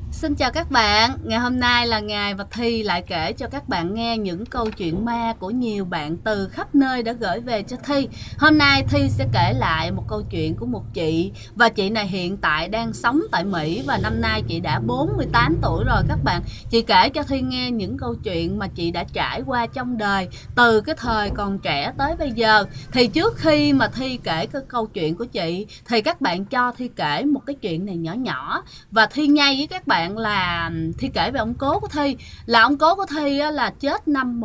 Xin chào các bạn, ngày hôm nay là ngày mà Thi lại kể cho các bạn nghe những câu chuyện ma của nhiều bạn từ khắp nơi đã gửi về cho Thi. Hôm nay Thi sẽ kể lại một câu chuyện của một chị, và chị này hiện tại đang sống tại Mỹ và năm nay chị đã 48 tuổi rồi các bạn. Chị kể cho Thi nghe những câu chuyện mà chị đã trải qua trong đời từ cái thời còn trẻ tới bây giờ. Thì trước khi mà Thi kể cái câu chuyện của chị thì các bạn cho Thi kể một cái chuyện này nhỏ nhỏ, và Thi nhây với các bạn là Thi kể về ông cố của Thi. Là ông cố của Thi là chết năm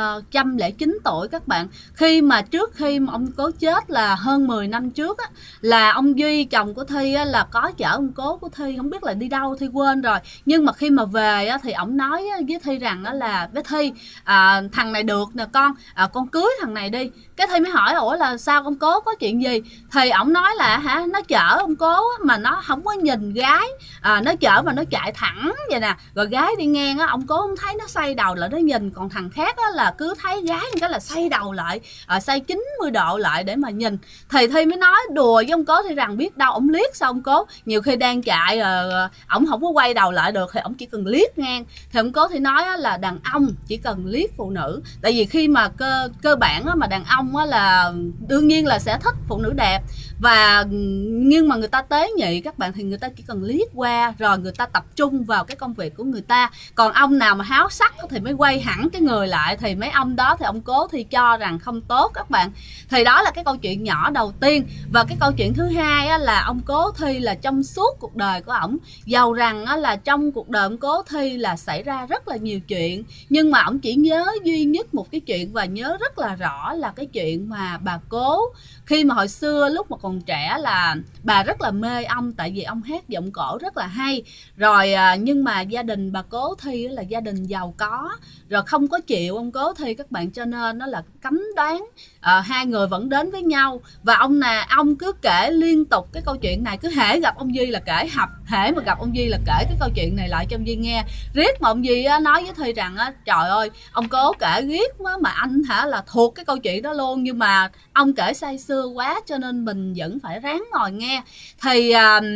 109 tuổi các bạn. Trước khi mà ông cố chết là hơn 10 năm trước là ông Duy chồng của Thi là có chở ông cố của Thi, không biết là đi đâu Thi quên rồi, nhưng mà khi mà về thì ông nói với Thi rằng là với Thi, thằng này được nè con, con cưới thằng này đi. Cái Thi mới hỏi ủa là sao ông cố có chuyện gì, thì ổng nói là nó chở ông cố mà nó không có nhìn gái, nó chở mà nó chạy thẳng vậy nè, rồi gái đi ngang ông cố không thấy, nó xoay đầu lại nó nhìn, còn thằng khác là cứ thấy gái cái là xoay đầu lại, xoay 90 độ lại để mà nhìn. Thì Thi mới nói đùa với ông cố thì rằng biết đâu ổng liếc sao ông cố, nhiều khi đang chạy ổng không có quay đầu lại được thì ổng chỉ cần liếc ngang. Thì ông cố thì nói là đàn ông chỉ cần liếc phụ nữ, tại vì khi mà cơ bản mà đàn ông là đương nhiên là sẽ thích phụ nữ đẹp, nhưng mà người ta tế nhị các bạn, thì người ta chỉ cần liếc qua rồi người ta tập trung vào cái công việc của người ta. Còn ông nào mà háo sắc thì mới quay hẳn cái người lại, thì mấy ông đó thì ông cố thì cho rằng không tốt các bạn. Thì đó là cái câu chuyện nhỏ đầu tiên. Và cái câu chuyện thứ hai là ông cố Thi là trong suốt cuộc đời của ổng, dầu rằng là trong cuộc đời ông cố Thi là xảy ra rất là nhiều chuyện, nhưng mà ổng chỉ nhớ duy nhất một cái chuyện và nhớ rất là rõ, là cái chuyện mà bà cố khi mà hồi xưa lúc mà còn trẻ là bà rất là mê ông, tại vì ông hát giọng cổ rất là hay rồi. Nhưng mà gia đình bà cố Thi là gia đình giàu có rồi, không có chịu ông cố Thi các bạn, cho nên nó là cấm đoán hai người vẫn đến với nhau. Và ông cứ kể liên tục cái câu chuyện này, cứ hễ gặp ông Duy là kể, hễ mà gặp ông Duy là kể cái câu chuyện này lại cho ông Duy nghe riết. Mà ông Duy nói với Thi rằng trời ơi ông cố kể riết mà anh là thuộc cái câu chuyện đó luôn, nhưng mà ông kể say sưa quá cho nên mình vẫn phải ráng ngồi nghe. Thì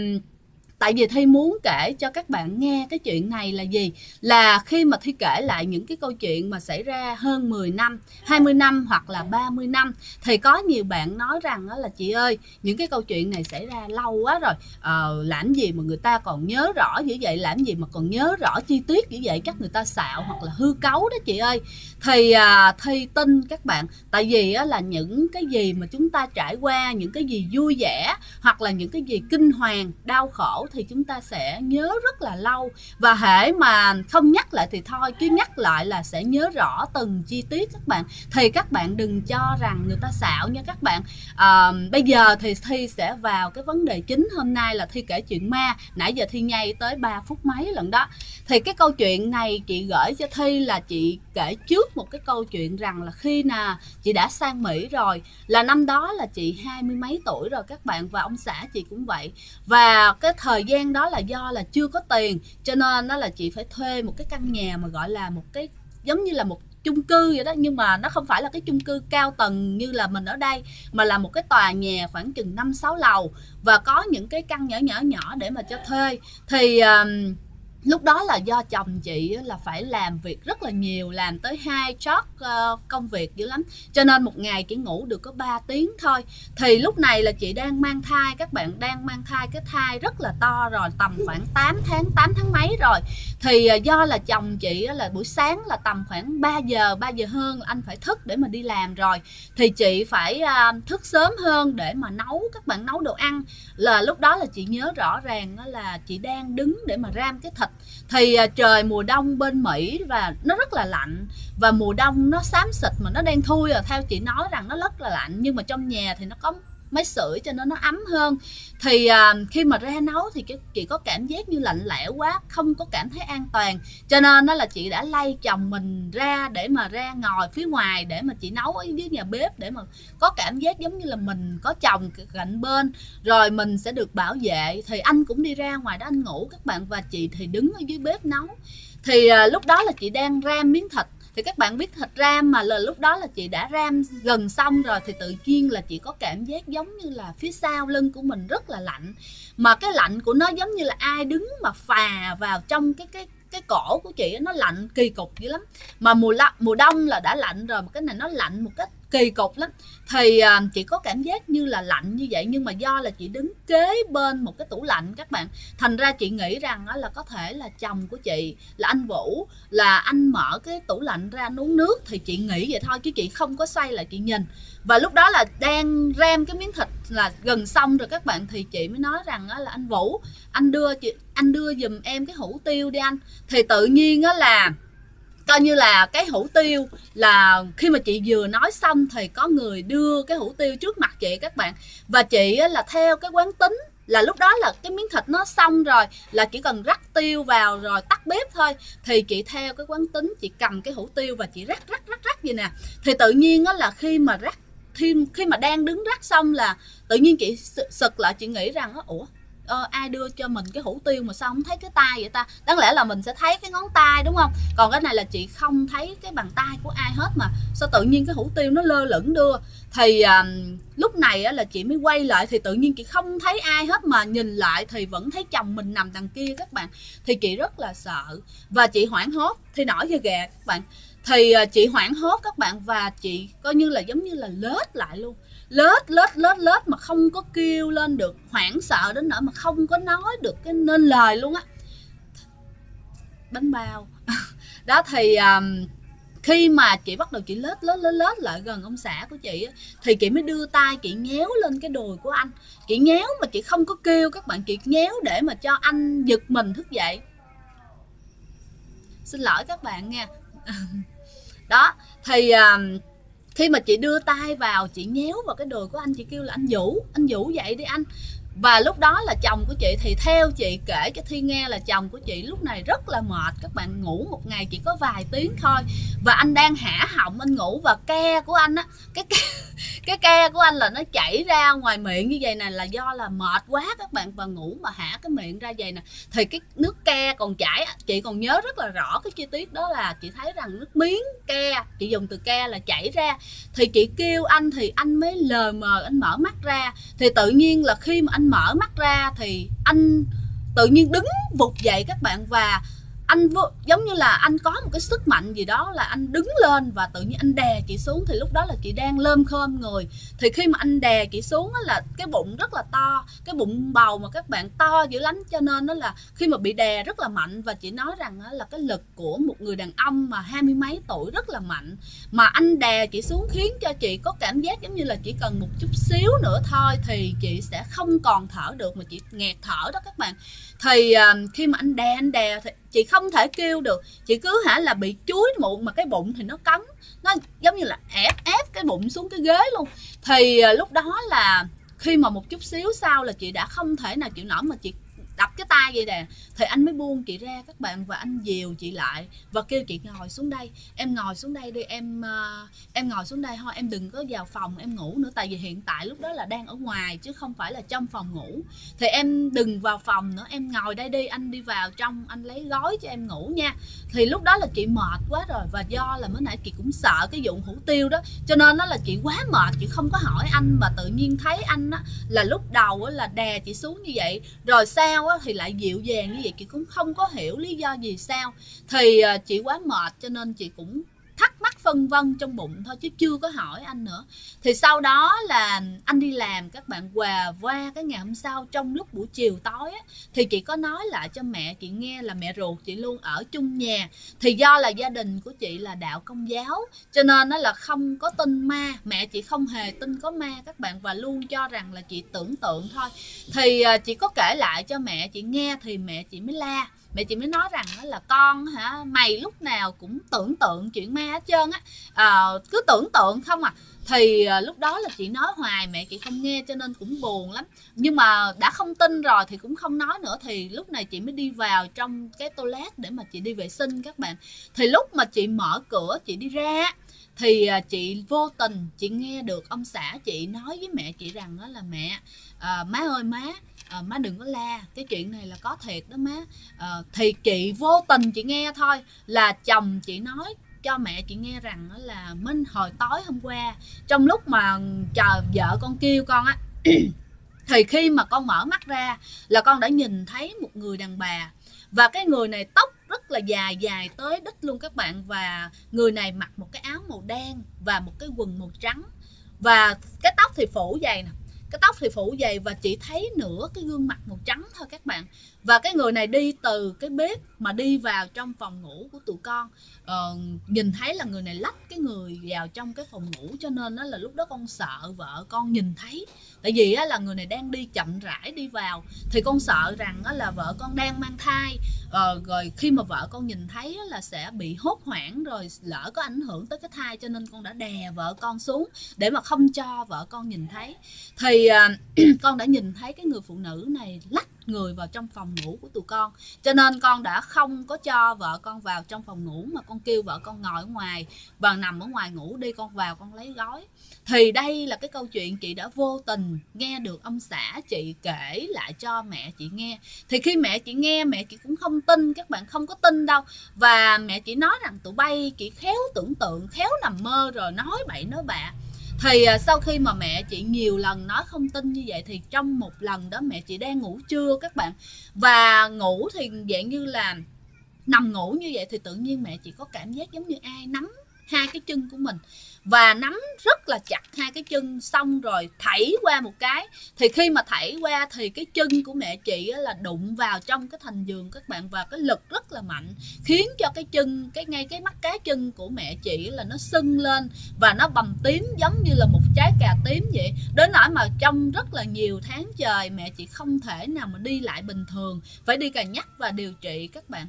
tại vì Thi muốn kể cho các bạn nghe cái chuyện này là gì, là khi mà Thi kể lại những cái câu chuyện mà xảy ra hơn 10 năm, 20 năm hoặc là 30 năm, thì có nhiều bạn nói rằng là chị ơi, những cái câu chuyện này xảy ra lâu quá rồi, làm gì mà người ta còn nhớ rõ dữ vậy, làm gì mà còn nhớ rõ chi tiết dữ vậy, chắc người ta xạo hoặc là hư cấu đó chị ơi. Thì Thi tin các bạn, tại vì là những cái gì mà chúng ta trải qua, những cái gì vui vẻ hoặc là những cái gì kinh hoàng, đau khổ thì chúng ta sẽ nhớ rất là lâu. Và hễ mà không nhắc lại thì thôi, chứ nhắc lại là sẽ nhớ rõ từng chi tiết các bạn. Thì các bạn đừng cho rằng người ta xạo nha các bạn. Bây giờ thì Thi sẽ vào cái vấn đề chính. Hôm nay là Thi kể chuyện ma, nãy giờ Thi nhây tới 3 phút mấy lần đó. Thì cái câu chuyện này chị gửi cho Thi là chị kể trước một cái câu chuyện rằng là khi nào chị đã sang Mỹ rồi, là năm đó là chị 20 mấy tuổi rồi các bạn, và ông xã chị cũng vậy. Và cái thời gian đó là do là chưa có tiền, cho nên đó là chị phải thuê một cái căn nhà mà gọi là một cái giống như là một chung cư vậy đó, nhưng mà nó không phải là cái chung cư cao tầng như là mình ở đây, mà là một cái tòa nhà khoảng chừng 5-6 lầu, và có những cái căn nhỏ nhỏ nhỏ để mà cho thuê. Thì lúc đó là do chồng chị là phải làm việc rất là nhiều, làm tới 2 job công việc dữ lắm, cho nên một ngày chỉ ngủ được có 3 tiếng thôi. Thì lúc này là chị đang mang thai các bạn, đang mang thai, cái thai rất là to rồi, tầm khoảng 8 tháng mấy rồi. Thì do là chồng chị là buổi sáng là tầm khoảng 3 giờ hơn là anh phải thức để mà đi làm rồi, thì chị phải thức sớm hơn để mà nấu, các bạn, nấu đồ ăn. Là lúc đó là chị nhớ rõ ràng là chị đang đứng để mà ram cái thịt. Thì trời mùa đông bên Mỹ và nó rất là lạnh, và mùa đông nó xám xịt mà nó đen thui, theo chị nói rằng nó rất là lạnh, nhưng mà trong nhà thì nó có máy sưởi cho nên nó ấm hơn. Thì khi mà ra nấu thì chị có cảm giác như lạnh lẽo quá, không có cảm thấy an toàn, cho nên đó là chị đã lay chồng mình ra để mà ra ngồi phía ngoài để mà chị nấu ở dưới nhà bếp, để mà có cảm giác giống như là mình có chồng cạnh bên, rồi mình sẽ được bảo vệ. Thì anh cũng đi ra ngoài đó anh ngủ các bạn, và chị thì đứng ở dưới bếp nấu. Thì lúc đó là chị đang ram miếng thịt, Thì các bạn biết thịt ram mà là lúc đó là chị đã ram gần xong rồi, thì tự nhiên là chị có cảm giác giống như là phía sau lưng của mình rất là lạnh, mà cái lạnh của nó giống như là ai đứng mà phà vào trong cái cổ của chị, nó lạnh kỳ cục dữ lắm. Mà mùa đông là đã lạnh rồi, mà cái này nó lạnh một cách kỳ cục lắm. Thì chị có cảm giác như là lạnh như vậy, nhưng mà do là chị đứng kế bên một cái tủ lạnh các bạn, thành ra chị nghĩ rằng là có thể là chồng của chị là anh Vũ, là anh mở cái tủ lạnh ra anh uống nước. Thì chị nghĩ vậy thôi chứ chị không có xoay lại chị nhìn. Và lúc đó là đang ram cái miếng thịt là gần xong rồi các bạn, thì chị mới nói rằng là anh Vũ, anh đưa giùm em cái hũ tiêu đi anh. Thì tự nhiên là coi như là cái hũ tiêu, là khi mà chị vừa nói xong thì có người đưa cái hũ tiêu trước mặt chị các bạn. Và chị là theo cái quán tính là lúc đó là cái miếng thịt nó xong rồi, là chỉ cần rắc tiêu vào rồi tắt bếp thôi. Thì chị theo cái quán tính, chị cầm cái hũ tiêu và chị rắc vậy nè. Thì tự nhiên là khi mà đang đứng rắc xong là tự nhiên chị sực lại, chị nghĩ rằng ủa, ai đưa cho mình cái hũ tiêu mà sao không thấy cái tay vậy ta? Đáng lẽ là mình sẽ thấy cái ngón tay đúng không? Còn cái này là chị không thấy cái bàn tay của ai hết, mà sao tự nhiên cái hũ tiêu nó lơ lửng đưa. Thì lúc này là chị mới quay lại, thì tự nhiên chị không thấy ai hết, mà nhìn lại thì vẫn thấy chồng mình nằm đằng kia các bạn. Thì chị rất là sợ và chị hoảng hốt, thì nổi da gà các bạn. Thì chị hoảng hốt các bạn, và chị coi như là giống như là lết lại luôn, lết mà không có kêu lên được, hoảng sợ đến nỗi mà không có nói được cái nên lời luôn á. Bánh bao đó. Thì khi mà chị bắt đầu chị lết lại gần ông xã của chị á, thì chị mới đưa tay chị nhéo lên cái đùi của anh. Chị nhéo mà chị không có kêu các bạn, chị nhéo để mà cho anh giật mình thức dậy. Xin lỗi các bạn nha. Đó, thì khi mà chị đưa tay vào chị nhéo vào cái đùi của anh, chị kêu là anh Vũ dậy đi anh. Và lúc đó là chồng của chị, thì theo chị kể cho Thi nghe là chồng của chị lúc này rất là mệt các bạn, ngủ một ngày chỉ có vài tiếng thôi. Và anh đang hả họng anh ngủ, và ke của anh á, cái ke của anh là nó chảy ra ngoài miệng như vậy nè, là do là mệt quá các bạn, và ngủ mà hả cái miệng ra vậy nè. Thì cái nước ke còn chảy, chị còn nhớ rất là rõ cái chi tiết đó, là chị thấy rằng nước miếng ke, chị dùng từ ke là chảy ra. Thì chị kêu anh thì anh mới lờ mờ anh mở mắt ra. Thì tự nhiên là khi mà anh mở mắt ra thì anh tự nhiên đứng vụt dậy các bạn, và anh giống như là anh có một cái sức mạnh gì đó, là anh đứng lên và tự nhiên anh đè chị xuống. Thì lúc đó là chị đang lơm khơm người. Thì khi mà anh đè chị xuống là cái bụng rất là to, cái bụng bầu mà các bạn to dữ lắm, cho nên nó là khi mà bị đè rất là mạnh. Và chị nói rằng là cái lực của một người đàn ông mà 20 mấy tuổi rất là mạnh, mà anh đè chị xuống khiến cho chị có cảm giác giống như là chỉ cần một chút xíu nữa thôi thì chị sẽ không còn thở được, mà chị nghẹt thở đó các bạn. Thì khi mà anh đè thì chị không thể kêu được, chị cứ là bị chúi bụng, mà cái bụng thì nó cấn, nó giống như là ép cái bụng xuống cái ghế luôn. Thì lúc đó là khi mà một chút xíu sau là chị đã không thể nào chịu nổi, mà chị đập cái tay vậy nè. Thì anh mới buông chị ra các bạn, và anh dìu chị lại và kêu chị ngồi xuống đây, em ngồi xuống đây đi, em ngồi xuống đây thôi, em đừng có vào phòng em ngủ nữa. Tại vì hiện tại lúc đó là đang ở ngoài chứ không phải là trong phòng ngủ, thì em đừng vào phòng nữa, em ngồi đây đi, anh đi vào trong anh lấy gói cho em ngủ nha. Thì lúc đó là chị mệt quá rồi, và do là mới nãy chị cũng sợ cái vụ hủ tiêu đó, cho nên nó là chị quá mệt, chị không có hỏi anh. Mà tự nhiên thấy anh á, là lúc đầu á, là đè chị xuống như vậy, rồi sao á, thì lại dịu dàng như vậy, chị cũng không có hiểu lý do gì sao. Thì chị quá mệt cho nên chị cũng thắc mắc phân vân trong bụng thôi, chứ chưa có hỏi anh nữa. Thì sau đó là anh đi làm các bạn, qua cái ngày hôm sau trong lúc buổi chiều tối á, thì chị có nói lại cho mẹ chị nghe là mẹ ruột chị luôn ở chung nhà. Thì do là gia đình của chị là đạo Công giáo, cho nên nó là không có tin ma, mẹ chị không hề tin có ma các bạn, và luôn cho rằng là chị tưởng tượng thôi. Thì chị có kể lại cho mẹ chị nghe, thì mẹ chị mới la. Mẹ chị mới nói rằng là con mày lúc nào cũng tưởng tượng chuyện ma hết trơn á, cứ tưởng tượng không à. Thì lúc đó là chị nói hoài mẹ chị không nghe, cho nên cũng buồn lắm. Nhưng mà đã không tin rồi thì cũng không nói nữa. Thì lúc này chị mới đi vào trong cái toilet để mà chị đi vệ sinh các bạn. Thì lúc mà chị mở cửa chị đi ra, thì chị vô tình chị nghe được ông xã chị nói với mẹ chị rằng đó là mẹ, má ơi má đừng có la, cái chuyện này là có thiệt đó má. Thì chị vô tình chị nghe thôi, là chồng chị nói cho mẹ chị nghe rằng là Minh hồi tối hôm qua trong lúc mà chờ vợ con kêu con á thì khi mà con mở mắt ra là con đã nhìn thấy một người đàn bà, và cái người này tóc rất là dài, dài tới đít luôn các bạn, và người này mặc một cái áo màu đen và một cái quần màu trắng, và cái tóc thì phủ dày nè, cái tóc thì phủ dày và chỉ thấy nửa cái gương mặt màu trắng thôi các bạn. Và cái người này đi từ cái bếp mà đi vào trong phòng ngủ của tụi con. Nhìn thấy là người này lách cái người vào trong cái phòng ngủ, cho nên đó là lúc đó con sợ vợ con nhìn thấy, tại vì là người này đang đi chậm rãi đi vào, thì con sợ rằng là vợ con đang mang thai. Rồi khi mà vợ con nhìn thấy là sẽ bị hốt hoảng, rồi lỡ có ảnh hưởng tới cái thai, cho nên con đã đè vợ con xuống để mà không cho vợ con nhìn thấy. Thì con đã nhìn thấy cái người phụ nữ này lách người vào trong phòng ngủ của tụi con, cho nên con đã không có cho vợ con vào trong phòng ngủ, mà con kêu vợ con ngồi ở ngoài và nằm ở ngoài ngủ đi, con vào con lấy gói. Thì đây là cái câu chuyện chị đã vô tình nghe được ông xã chị kể lại cho mẹ chị nghe. Thì khi mẹ chị nghe, mẹ chị cũng không tin, các bạn không có tin đâu. Và mẹ chị nói rằng tụi bay chị khéo tưởng tượng, khéo nằm mơ rồi nói bậy nói bạ. Thì sau khi mà mẹ chị nhiều lần nói không tin như vậy, thì trong một lần đó mẹ chị đang ngủ trưa các bạn, và ngủ thì dạng như là nằm ngủ như vậy, thì tự nhiên mẹ chị có cảm giác giống như ai nắm hai cái chân của mình, và nắm rất là chặt hai cái chân, xong rồi thảy qua một cái. Thì khi mà thảy qua thì cái chân của mẹ chị là đụng vào trong cái thành giường các bạn, và cái lực rất là mạnh, khiến cho cái chân, ngay cái mắt cá chân của mẹ chị là nó sưng lên và nó bầm tím giống như là một trái cà tím vậy. Đến nỗi mà trong rất là nhiều tháng trời mẹ chị không thể nào mà đi lại bình thường, phải đi cà nhắc và điều trị các bạn.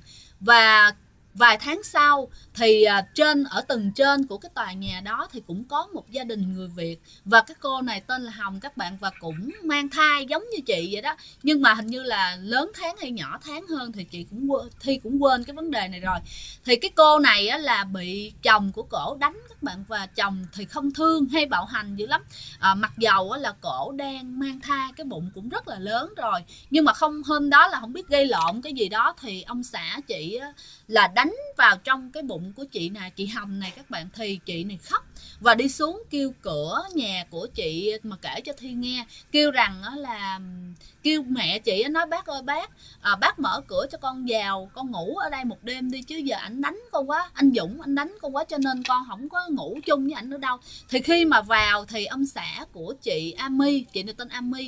Và vài tháng sau thì ở tầng trên của cái tòa nhà đó thì cũng có một gia đình người Việt, và cái cô này tên là Hồng các bạn, và cũng mang thai giống như chị vậy đó, nhưng mà hình như là lớn tháng hay nhỏ tháng hơn thì chị cũng quên cái vấn đề này rồi. Thì cái cô này là bị chồng của cổ đánh các bạn, và chồng thì không thương hay bạo hành dữ lắm. Mặc dầu là cổ đang mang thai, cái bụng cũng rất là lớn rồi, nhưng mà hôm đó là không biết gây lộn cái gì đó, thì ông xã chị là đánh vào trong cái bụng của chị này, chị Hồng này các bạn. Thì chị này khóc và đi xuống kêu cửa nhà của chị mà kể cho Thi nghe, kêu rằng là kêu mẹ chị nói bác ơi bác, bác mở cửa cho con vào, con ngủ ở đây một đêm đi, chứ giờ ảnh đánh con quá, anh Dũng anh đánh con quá, cho nên con không có ngủ chung với ảnh nữa đâu. Thì khi mà vào thì ông xã của chị Ami, chị này tên Ami,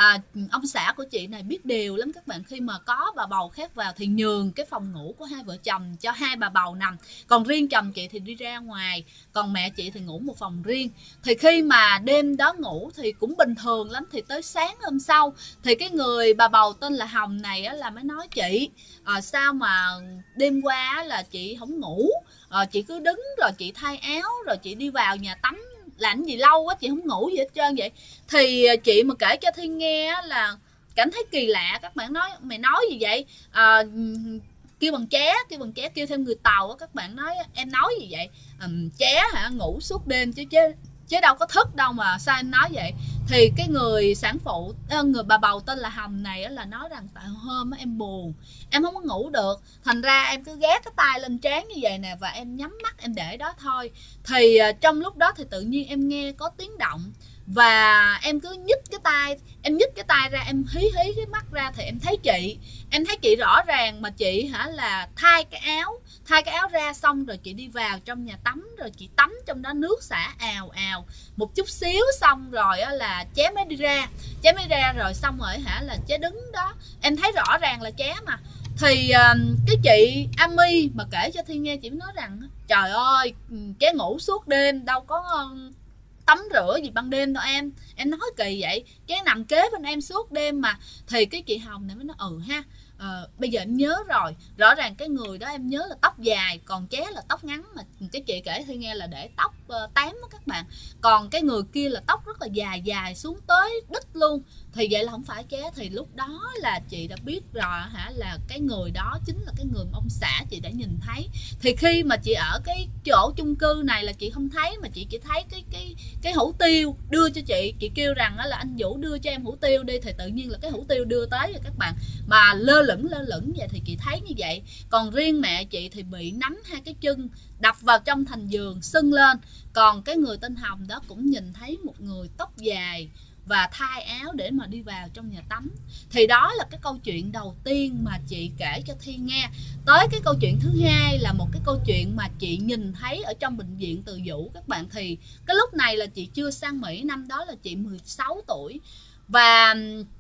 ông xã của chị này biết điều lắm các bạn. Khi mà có bà bầu khác vào thì nhường cái phòng ngủ của hai vợ chồng cho hai bà bầu nằm, còn riêng chồng chị thì đi ra ngoài, còn mẹ chị thì ngủ một phòng riêng. Thì khi mà đêm đó ngủ thì cũng bình thường lắm, thì tới sáng hôm sau thì cái người bà bầu tên là Hồng này là mới nói chị sao mà đêm qua là chị không ngủ, chị cứ đứng rồi chị thay áo rồi chị đi vào nhà tắm làm gì lâu quá, chị không ngủ gì hết trơn vậy. Thì chị mà kể cho Thiên nghe là cảm thấy kỳ lạ. Các bạn nói mày nói gì vậy, kêu bằng ché, kêu theo người Tàu á. Các bạn nói em nói gì vậy, ché hả, ngủ suốt đêm chứ đâu có thức đâu mà sao em nói vậy. Thì cái người sản phụ, người bà bầu tên là Hồng này là nói rằng tại hôm em buồn, em không có ngủ được, thành ra em cứ ghé cái tay lên trán như vậy nè, và em nhắm mắt em để đó thôi. Thì trong lúc đó thì tự nhiên em nghe có tiếng động, và em cứ nhích cái tay ra, em hí cái mắt ra thì em thấy chị rõ ràng, mà chị là thay cái áo ra, xong rồi chị đi vào trong nhà tắm, rồi chị tắm trong đó nước xả ào ào một chút xíu, xong rồi là ché mới đi ra rồi xong rồi là ché đứng đó, em thấy rõ ràng là ché mà. Thì cái chị Ami mà kể cho Thiên nghe, chị nói rằng trời ơi, ché ngủ suốt đêm đâu có tắm rửa gì ban đêm đâu em nói kỳ vậy, cái nằm kế bên em suốt đêm mà. Thì cái chị Hồng này mới nói ha, bây giờ em nhớ rồi, rõ ràng cái người đó em nhớ là tóc dài, còn ché là tóc ngắn, mà cái chị kể Thi nghe là để tóc tán đó các bạn, còn cái người kia là tóc rất là dài xuống tới đít luôn, thì vậy là không phải ché. Thì lúc đó là chị đã biết rồi là cái người đó chính là cái người mà ông xã chị đã nhìn thấy. Thì khi mà chị ở cái chỗ chung cư này là chị không thấy, mà chị chỉ thấy cái hũ tiêu đưa cho chị kêu rằng là anh Vũ đưa cho em hũ tiêu đi, thì tự nhiên là cái hũ tiêu đưa tới rồi các bạn, mà lơ lơ lửng vậy thì chị thấy như vậy. Còn riêng mẹ chị thì bị nắm hai cái chân đập vào trong thành giường sưng lên. Còn cái người tên Hồng đó cũng nhìn thấy một người tóc dài và thay áo để mà đi vào trong nhà tắm. Thì đó là cái câu chuyện đầu tiên mà chị kể cho Thi nghe. Tới cái câu chuyện thứ hai là một cái câu chuyện mà chị nhìn thấy ở trong bệnh viện Từ Dũ các bạn. Thì cái lúc này là chị chưa sang Mỹ, năm đó là chị 16 tuổi. Và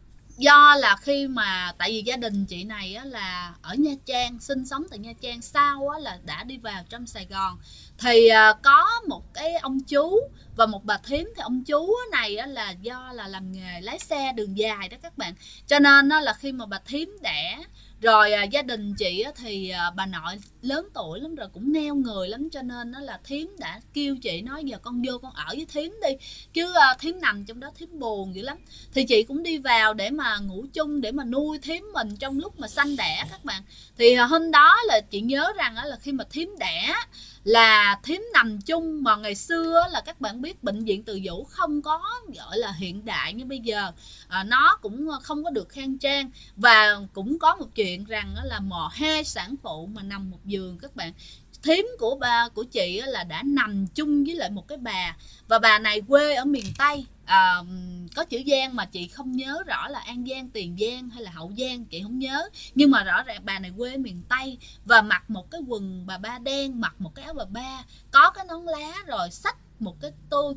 do là khi mà tại vì gia đình chị này á, là ở Nha Trang, sinh sống tại Nha Trang, sau á, là đã đi vào trong Sài Gòn. Thì có một cái ông chú và một bà thím. Thì ông chú này á, là do là làm nghề lái xe đường dài đó các bạn, cho nên á, là khi mà bà thím đẻ rồi gia đình chị á, thì bà nội lớn tuổi lắm rồi, cũng neo người lắm, cho nên nó là thím đã kêu chị nói giờ con vô con ở với thím đi, chứ thím nằm trong đó thím buồn dữ lắm. Thì chị cũng đi vào để mà ngủ chung, để mà nuôi thím mình trong lúc mà sanh đẻ các bạn. Thì hôm đó là chị nhớ rằng là khi mà thím đẻ là thím nằm chung. Mà ngày xưa là các bạn biết bệnh viện Từ Dũ không có gọi là hiện đại như bây giờ, nó cũng không có được khang trang. Và cũng có một chuyện rằng là hai sản phụ mà nằm một giường các bạn. Thím của chị là đã nằm chung với lại một cái bà, và bà này quê ở miền Tây, có chữ Giang mà chị không nhớ rõ là An Giang, Tiền Giang hay là Hậu Giang, chị không nhớ, nhưng mà rõ ràng bà này quê ở miền Tây và mặc một cái quần bà ba đen, mặc một cái áo bà ba, có cái nón lá, rồi xách một cái túi,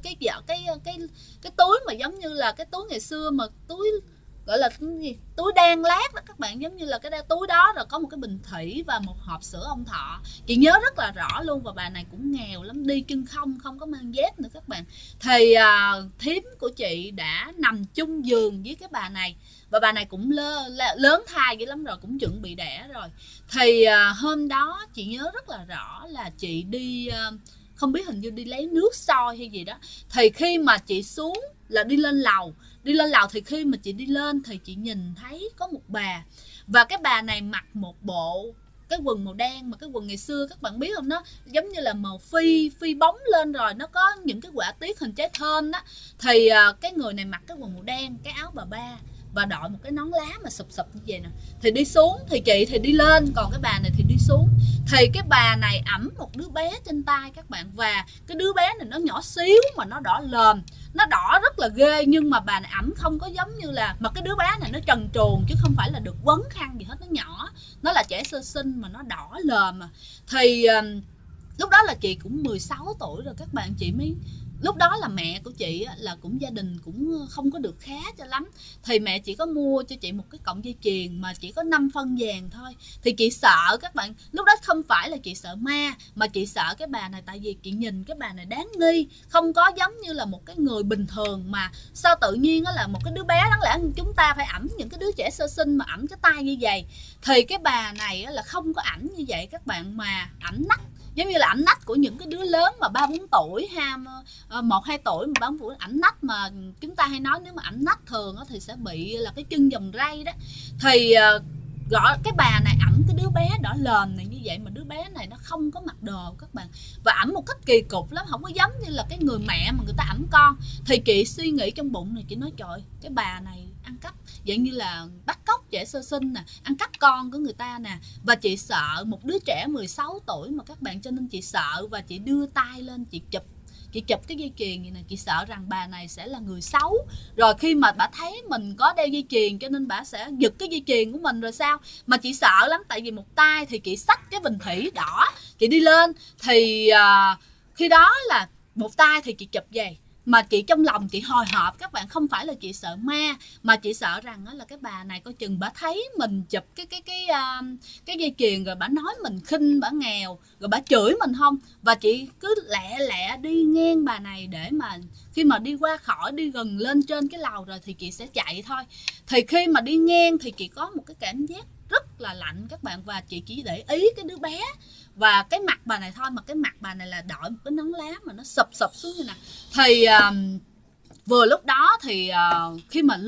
cái túi mà giống như là cái túi ngày xưa mà túi gọi là cái gì? Túi đan lát đó các bạn, giống như là cái túi đó, rồi có một cái bình thủy và một hộp sữa ông Thọ. Chị nhớ rất là rõ luôn. Và bà này cũng nghèo lắm, đi chân không có mang dép nữa các bạn. Thì thím của chị đã nằm chung giường với cái bà này, và bà này cũng lớn thai dữ lắm rồi, cũng chuẩn bị đẻ rồi. Thì hôm đó chị nhớ rất là rõ là chị đi không biết, hình như đi lấy nước sôi hay gì đó. Thì khi mà chị xuống là đi lên lầu thì khi mà chị đi lên thì chị nhìn thấy có một bà, và cái bà này mặc một bộ cái quần màu đen, mà cái quần ngày xưa các bạn biết không, nó giống như là màu phi bóng lên, rồi nó có những cái họa tiết hình trái thơm đó. Thì cái người này mặc cái quần màu đen, cái áo bà ba, và đội một cái nón lá mà sụp như vậy nè. Thì đi xuống, thì chị thì đi lên, còn cái bà này thì đi xuống. Thì cái bà này ẵm một đứa bé trên tay các bạn, và cái đứa bé này nó nhỏ xíu mà nó đỏ lòm, nó đỏ rất là ghê. Nhưng mà bà này ẵm không có giống như là, mà cái đứa bé này nó trần truồng chứ không phải là được quấn khăn gì hết, nó nhỏ, nó là trẻ sơ sinh mà nó đỏ lòm. Thì lúc đó là chị cũng 16 tuổi rồi các bạn. Chị mới, lúc đó là mẹ của chị là cũng gia đình cũng không có được khá cho lắm. Thì mẹ chỉ có mua cho chị một cái cọng dây chuyền mà chỉ có 5 phân vàng thôi. Thì chị sợ các bạn, lúc đó không phải là chị sợ ma, mà chị sợ cái bà này. Tại vì chị nhìn cái bà này đáng nghi, không có giống như là một cái người bình thường. Mà sao tự nhiên là một cái đứa bé, đáng lẽ chúng ta phải ẵm những cái đứa trẻ sơ sinh mà ẵm cái tay như vậy. Thì cái bà này là không có ẵm như vậy các bạn, mà ẵm nách, giống như là ẩm nách của những cái đứa lớn mà 3-4 tuổi, 1-2 tuổi mà 3-4 tuổi ẩm nách. Mà chúng ta hay nói nếu mà ẩm nách thường thì sẽ bị là cái chân vòng ray đó. Thì gọi cái bà này ẩm cái đứa bé đỏ lòm này như vậy, mà đứa bé này nó không có mặc đồ các bạn, và ẩm một cách kỳ cục lắm, không có giống như là cái người mẹ mà người ta ẩm con. Thì chị suy nghĩ trong bụng này, chị nói trời, cái bà này ăn cắp, dạng như là bắt cóc trẻ sơ sinh nè, ăn cắp con của người ta nè. Và chị sợ một đứa trẻ 16 tuổi mà các bạn, cho nên chị sợ, và chị đưa tay lên chị chụp cái dây chuyền vậy nè. Chị sợ rằng bà này sẽ là người xấu, rồi khi mà bà thấy mình có đeo dây chuyền cho nên bà sẽ giật cái dây chuyền của mình rồi sao. Mà chị sợ lắm, tại vì một tay thì chị xách cái bình thủy đỏ, chị đi lên. Thì khi đó là một tay thì chị chụp vậy, mà chị trong lòng chị hồi hộp các bạn. Không phải là chị sợ ma, mà chị sợ rằng là cái bà này coi chừng bà thấy mình chụp cái dây chuyền rồi bà nói mình khinh, bà nghèo, rồi bà chửi mình không. Và chị cứ lẹ đi ngang bà này, để mà khi mà đi qua khỏi, đi gần lên trên cái lầu rồi thì chị sẽ chạy thôi. Thì khi mà đi ngang thì chị có một cái cảm giác rất là lạnh các bạn, và chị chỉ để ý cái đứa bé và cái mặt bà này thôi. Mà cái mặt bà này là đội một cái nón lá mà nó sụp xuống như nè. Thì vừa lúc đó thì khi mà lên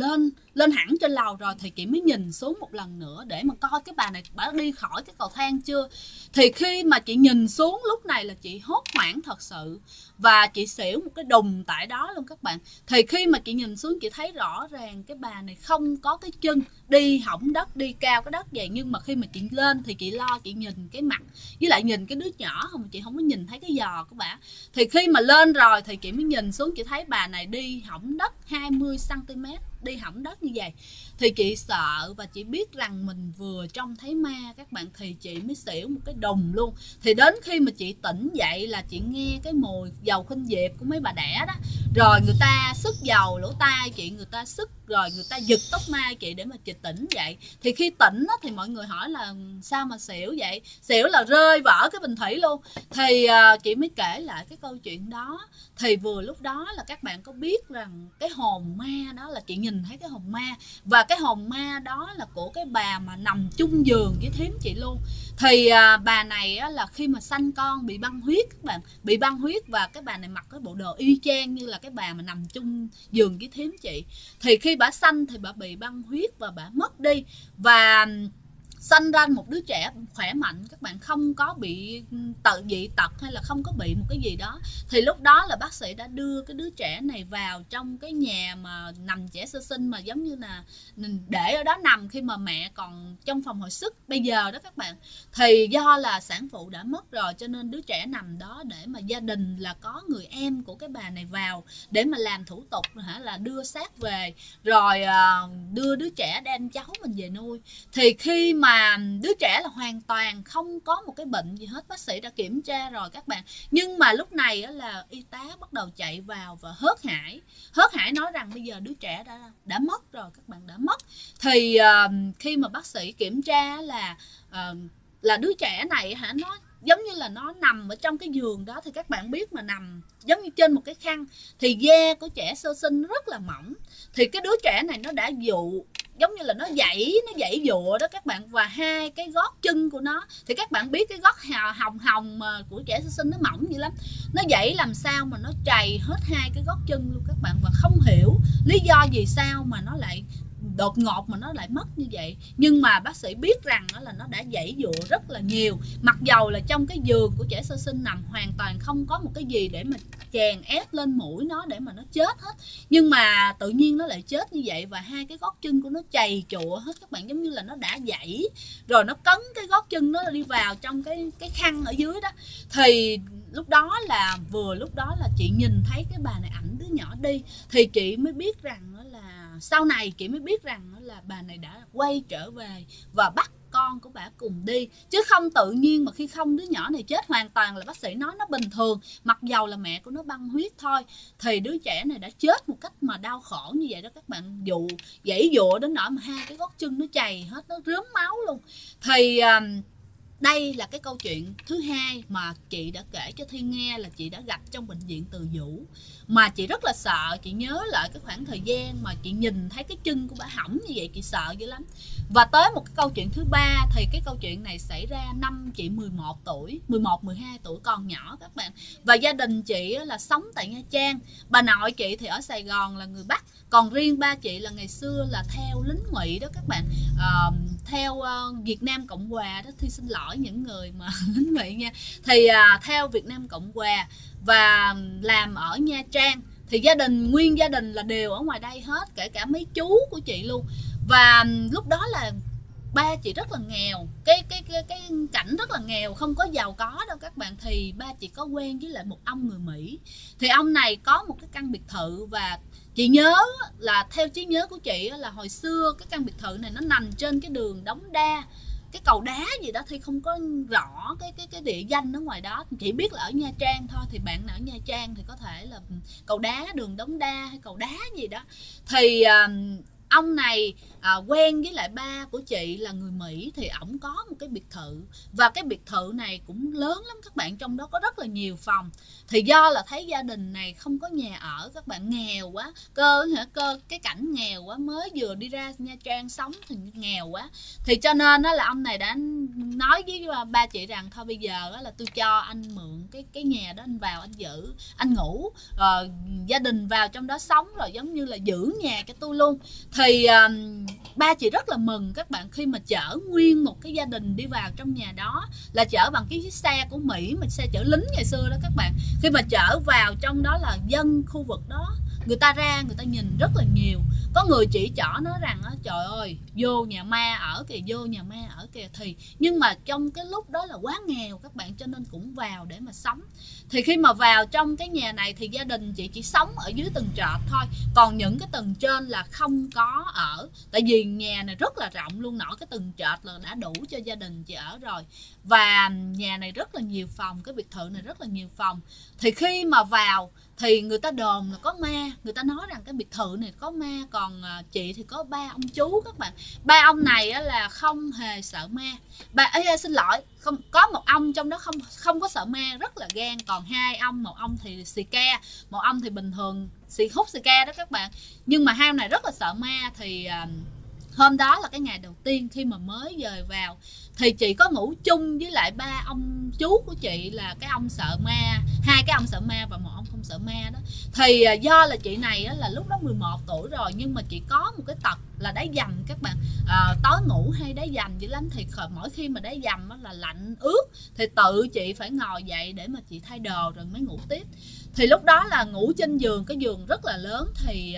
lên hẳn trên lầu rồi thì chị mới nhìn xuống một lần nữa để mà coi cái bà này bà đi khỏi cái cầu thang chưa. Thì khi mà chị nhìn xuống lúc này là chị hốt hoảng thật sự, và chị xỉu một cái đùng tại đó luôn các bạn. Thì khi mà chị nhìn xuống chị thấy rõ ràng cái bà này không có cái chân, đi hỏng đất, đi cao cái đất vậy. Nhưng mà khi mà chị lên thì chị lo chị nhìn cái mặt với lại nhìn cái đứa nhỏ không, chị không có nhìn thấy cái giò của bà. Thì khi mà lên rồi thì chị mới nhìn xuống, chị thấy bà này đi hỏng đất 20 cm, đi hỏng đất như vậy. Thì chị sợ và chị biết rằng mình vừa trông thấy ma các bạn, thì chị mới xỉu một cái đùng luôn. Thì đến khi mà chị tỉnh dậy là chị nghe cái mùi dầu khuynh diệp của mấy bà đẻ đó, rồi người ta sức dầu lỗ tai chị, người ta sức rồi người ta giật tóc mai chị để mà chị tỉnh dậy. Thì khi tỉnh đó, thì mọi người hỏi là sao mà xỉu vậy, xỉu là rơi vỡ cái bình thủy luôn. Thì chị mới kể lại cái câu chuyện đó. Thì vừa lúc đó là các bạn có biết rằng cái hồn ma đó là chị nhìn thấy cái hồn ma, và cái hồn ma đó là của cái bà mà nằm chung giường với thím chị luôn. Thì bà này á, là khi mà sanh con bị băng huyết các bạn, bị băng huyết, và cái bà này mặc cái bộ đồ y chang như là cái bà mà nằm chung giường với thím chị. Thì khi bà sanh thì bà bị băng huyết và bà mất đi, và sanh ra một đứa trẻ khỏe mạnh các bạn, không có bị dị tật hay là không có bị một cái gì đó. Thì lúc đó là bác sĩ đã đưa cái đứa trẻ này vào trong cái nhà mà nằm trẻ sơ sinh, mà giống như là để ở đó nằm khi mà mẹ còn trong phòng hồi sức bây giờ đó các bạn. Thì do là sản phụ đã mất rồi cho nên đứa trẻ nằm đó, để mà gia đình là có người em của cái bà này vào để mà làm thủ tục là đưa xác về, rồi đưa đứa trẻ đem cháu mình về nuôi. Thì khi mà đứa trẻ là hoàn toàn không có một cái bệnh gì hết, bác sĩ đã kiểm tra rồi các bạn. Nhưng mà lúc này là y tá bắt đầu chạy vào và hớt hải nói rằng bây giờ đứa trẻ đã mất rồi các bạn, đã mất. Thì khi mà bác sĩ kiểm tra là đứa trẻ này nó giống như là nó nằm ở trong cái giường đó, thì các bạn biết mà nằm giống như trên một cái khăn, thì da của trẻ sơ sinh rất là mỏng. Thì cái đứa trẻ này nó đã dụ, giống như là nó dãy dụa đó các bạn. Và hai cái gót chân của nó, thì các bạn biết cái gót hồng mà của trẻ sơ sinh nó mỏng dữ lắm, nó dãy làm sao mà nó trầy hết hai cái gót chân luôn các bạn. Và không hiểu lý do gì sao mà nó lại đột ngột mà nó lại mất như vậy. Nhưng mà bác sĩ biết rằng là nó đã dãy dụa rất là nhiều, mặc dầu là trong cái giường của trẻ sơ sinh nằm hoàn toàn không có một cái gì để mà chèn ép lên mũi nó để mà nó chết hết. Nhưng mà tự nhiên nó lại chết như vậy, và hai cái gót chân của nó chầy chụa hết các bạn, giống như là nó đã dãy rồi nó cấn cái gót chân nó đi vào trong cái khăn ở dưới đó. Thì lúc đó là chị nhìn thấy cái bà này ẵm đứa nhỏ đi, thì chị mới biết rằng là sau này chị mới biết rằng là bà này đã quay trở về và bắt con của bà cùng đi, chứ không tự nhiên mà khi không đứa nhỏ này chết hoàn toàn là bác sĩ nói nó bình thường, mặc dầu là mẹ của nó băng huyết thôi. Thì đứa trẻ này đã chết một cách mà đau khổ như vậy đó các bạn, dãy dụa đến nỗi mà hai cái gót chân nó chày hết, nó rớm máu luôn. Thì đây là cái câu chuyện thứ hai mà chị đã kể cho Thi nghe, là chị đã gặp trong bệnh viện Từ Dũ. Mà chị rất là sợ, chị nhớ lại cái khoảng thời gian mà chị nhìn thấy cái chân của bà hỏng như vậy, chị sợ dữ lắm. Và tới một cái câu chuyện thứ ba, thì cái câu chuyện này xảy ra năm chị 11 tuổi, 12 tuổi, còn nhỏ các bạn. Và gia đình chị là sống tại Nha Trang, bà nội chị thì ở Sài Gòn là người Bắc. Còn riêng ba chị là ngày xưa là theo lính ngụy đó các bạn, theo Việt Nam Cộng Hòa đó. Thì xin lỗi những người mà lính ngụy nha. Thì theo Việt Nam Cộng Hòa và làm ở Nha Trang. Thì nguyên gia đình là đều ở ngoài đây hết, kể cả mấy chú của chị luôn. Và lúc đó là ba chị rất là nghèo, cái cảnh rất là nghèo, không có giàu có đâu các bạn. Thì ba chị có quen với lại một ông người Mỹ. Thì ông này có một cái căn biệt thự, và chị nhớ là theo trí nhớ của chị là hồi xưa cái căn biệt thự này nó nằm trên cái đường Đống Đa, cái cầu đá gì đó, thì không có rõ cái địa danh ở ngoài đó, chỉ biết là ở Nha Trang thôi. Thì bạn nào ở Nha Trang thì có thể là cầu đá, đường Đống Đa hay cầu đá gì đó. Thì ông này quen với lại ba của chị là người Mỹ, thì ổng có một cái biệt thự, và cái biệt thự này cũng lớn lắm các bạn, trong đó có rất là nhiều phòng. Thì do là thấy gia đình này không có nhà ở, các bạn nghèo quá, cái cảnh nghèo quá, mới vừa đi ra Nha Trang sống thì nghèo quá, thì cho nên đó là ông này đã nói với ba chị rằng thôi bây giờ là tôi cho anh mượn cái nhà đó, anh vào anh giữ, anh ngủ, rồi gia đình vào trong đó sống, rồi giống như là giữ nhà cho tôi luôn. Thì ba chị rất là mừng các bạn, khi mà chở nguyên một cái gia đình đi vào trong nhà đó, là chở bằng cái chiếc xe của Mỹ, mà xe chở lính ngày xưa đó các bạn. Khi mà chở vào trong đó là dân khu vực đó, người ta ra người ta nhìn rất là nhiều. Có người chỉ trỏ nói rằng trời ơi vô nhà ma ở kìa, vô nhà ma ở kìa. Thì nhưng mà trong cái lúc đó là quá nghèo các bạn, cho nên cũng vào để mà sống. Thì khi mà vào trong cái nhà này thì gia đình chị chỉ sống ở dưới tầng trệt thôi, còn những cái tầng trên là không có ở. Tại vì nhà này rất là rộng luôn, nổi cái tầng trệt là đã đủ cho gia đình chị ở rồi. Và nhà này rất là nhiều phòng, cái biệt thự này rất là nhiều phòng. Thì khi mà vào thì người ta đồn là có ma, người ta nói rằng cái biệt thự này có ma. Còn chị thì có ba ông chú các bạn. Ba ông này là không hề sợ ma. Xin lỗi, không có một ông trong đó không có sợ ma, rất là gan. Còn hai ông, một ông thì xì ke, một ông thì bình thường hút xì ke đó các bạn. Nhưng mà hai ông này rất là sợ ma. Thì hôm đó là cái ngày đầu tiên khi mà mới dời vào, thì chị có ngủ chung với lại ba ông chú của chị, là cái ông sợ ma, hai cái ông sợ ma và một ông không sợ ma đó. Thì do là chị này là lúc đó 11 tuổi rồi, nhưng mà chị có một cái tật là đá dầm các bạn. Tối ngủ hay đá dầm dữ lắm. Thì mỗi khi mà đá dầm là lạnh ướt, thì tự chị phải ngồi dậy để mà chị thay đồ rồi mới ngủ tiếp. Thì lúc đó là ngủ trên giường, cái giường rất là lớn. Thì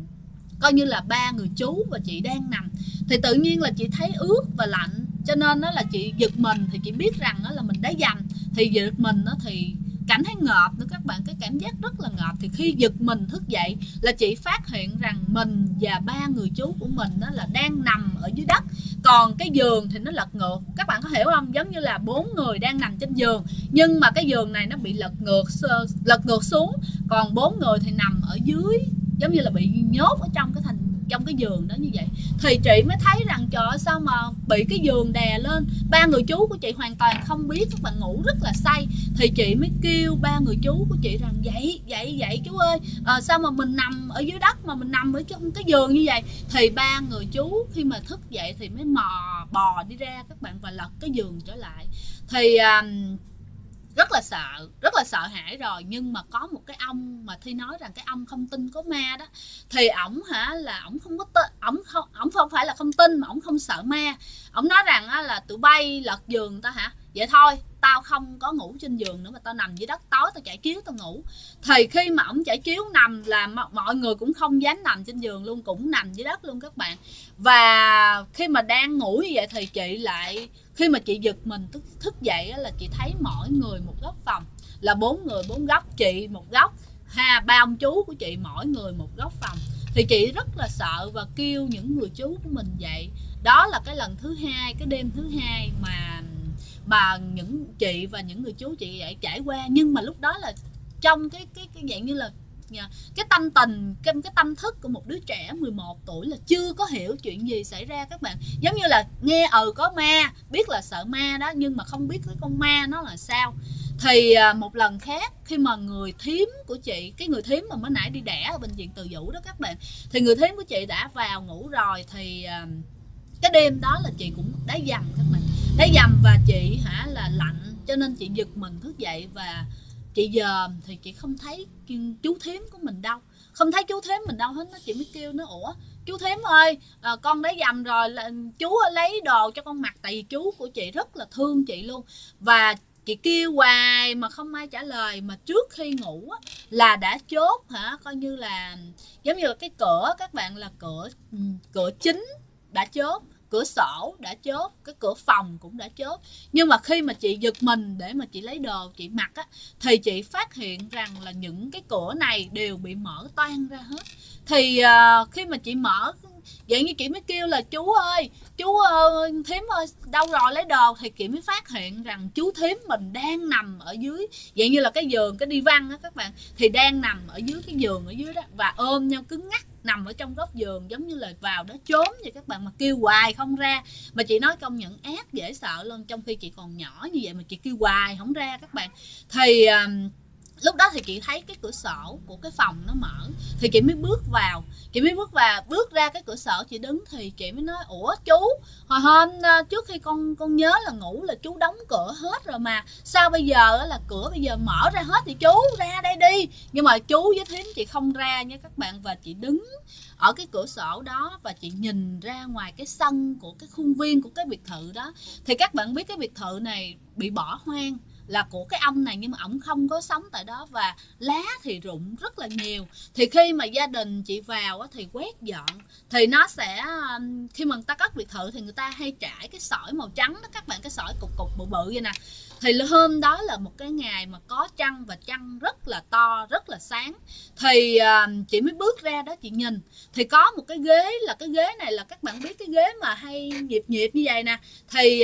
coi như là ba người chú và chị đang nằm, thì tự nhiên là chị thấy ướt và lạnh, cho nên đó là chị giật mình. Thì chị biết rằng đó là mình đá dầm, thì giật mình đó thì cảm thấy ngợp nữa các bạn, cái cảm giác rất là ngợp. Thì khi giật mình thức dậy là chị phát hiện rằng mình và ba người chú của mình đó là đang nằm ở dưới đất, còn cái giường thì nó lật ngược. Các bạn có hiểu không? Giống như là 4 người đang nằm trên giường, nhưng mà cái giường này nó bị lật ngược xuống, còn 4 người thì nằm ở dưới, giống như là bị nhốt ở trong cái giường đó như vậy. Thì chị mới thấy rằng trời ơi, sao mà bị cái giường đè lên. Ba người chú của chị hoàn toàn không biết, các bạn ngủ rất là say. Thì chị mới kêu ba người chú của chị rằng dậy chú ơi, sao mà mình nằm ở dưới đất mà mình nằm ở trong cái giường như vậy. Thì ba người chú khi mà thức dậy thì mới bò đi ra các bạn, và lật cái giường trở lại. Thì rất là sợ hãi rồi. Nhưng mà có một cái ông mà Thi nói rằng cái ông không tin có ma đó, thì ổng là ổng không có ổng không phải là không tin, mà ổng không sợ ma. Ổng nói rằng là tụi bay lật giường tao hả, vậy thôi tao không có ngủ trên giường nữa, mà tao nằm dưới đất, tối tao trải chiếu tao ngủ. Thì khi mà ổng trải chiếu nằm là mọi người cũng không dám nằm trên giường luôn, cũng nằm dưới đất luôn các bạn. Và khi mà đang ngủ như vậy thì chị lại, khi mà chị giật mình thức dậy là chị thấy mỗi người một góc phòng, là 4 người 4 góc, chị một góc, ba ông chú của chị mỗi người một góc phòng. Thì chị rất là sợ và kêu những người chú của mình dậy. Đó là cái lần thứ hai, cái đêm thứ hai mà những chị và những người chú chị vậy trải qua. Nhưng mà lúc đó là trong cái dạng như là cái tâm tình, cái tâm thức của một đứa trẻ 11 tuổi là chưa có hiểu chuyện gì xảy ra các bạn. Giống như là nghe có ma, biết là sợ ma đó, nhưng mà không biết cái con ma nó là sao. Thì một lần khác, khi mà người thím của chị, cái người thím mà mới nãy đi đẻ ở bệnh viện Từ Dũ đó các bạn, thì người thím của chị đã vào ngủ rồi. Thì cái đêm đó là chị cũng đá dầm các bạn, đá dầm, và chị là lạnh, cho nên chị giật mình thức dậy. Và chị dòm thì chị không thấy chú thím của mình đâu, không thấy chú thím mình đâu hết. Chị mới kêu nó, ủa chú thím ơi, con đá dầm rồi, là chú lấy đồ cho con mặc. Tại vì chú của chị rất là thương chị luôn. Và chị kêu hoài mà không ai trả lời. Mà trước khi ngủ là đã chốt coi như là giống như là cái cửa các bạn, là cửa chính đã chốt, cửa sổ đã chốt, cái cửa phòng cũng đã chốt. Nhưng mà khi mà chị giật mình để mà chị lấy đồ chị mặc thì chị phát hiện rằng là những cái cửa này đều bị mở toang ra hết. Thì khi mà chị mở vậy, như chị mới kêu là chú ơi, chú thím ơi, đâu rồi lấy đồ. Thì chị mới phát hiện rằng chú thím mình đang nằm ở dưới, vậy như là cái giường, cái đi văn á các bạn, thì đang nằm ở dưới cái giường ở dưới đó, và ôm nhau cứng ngắc, nằm ở trong góc giường, giống như là vào đó trốn vậy các bạn. Mà kêu hoài không ra. Mà chị nói công nhận ác dễ sợ luôn, trong khi chị còn nhỏ như vậy mà chị kêu hoài không ra các bạn. Thì lúc đó thì chị thấy cái cửa sổ của cái phòng nó mở, thì chị mới bước vào. Chị mới bước ra cái cửa sổ, chị đứng thì chị mới nói ủa chú, hồi hôm trước khi con nhớ là ngủ là chú đóng cửa hết rồi mà sao bây giờ là cửa bây giờ mở ra hết thì chú ra đây đi. Nhưng mà chú với thím chị không ra nha các bạn, và chị đứng ở cái cửa sổ đó và chị nhìn ra ngoài cái sân của cái khuôn viên của cái biệt thự đó. Thì các bạn biết cái biệt thự này bị bỏ hoang, là của cái ông này nhưng mà ổng không có sống tại đó, và lá thì rụng rất là nhiều. Thì khi mà gia đình chị vào thì quét dọn thì nó sẽ, khi mà người ta cất biệt thự thì người ta hay trải cái sỏi màu trắng đó các bạn, cái sỏi cục cục bự bự vậy nè. Thì hôm đó là một cái ngày mà có trăng, và trăng rất là to, rất là sáng. Thì chị mới bước ra đó chị nhìn, thì có một cái ghế, là cái ghế này là các bạn biết cái ghế mà hay nhịp nhịp như vậy nè. Thì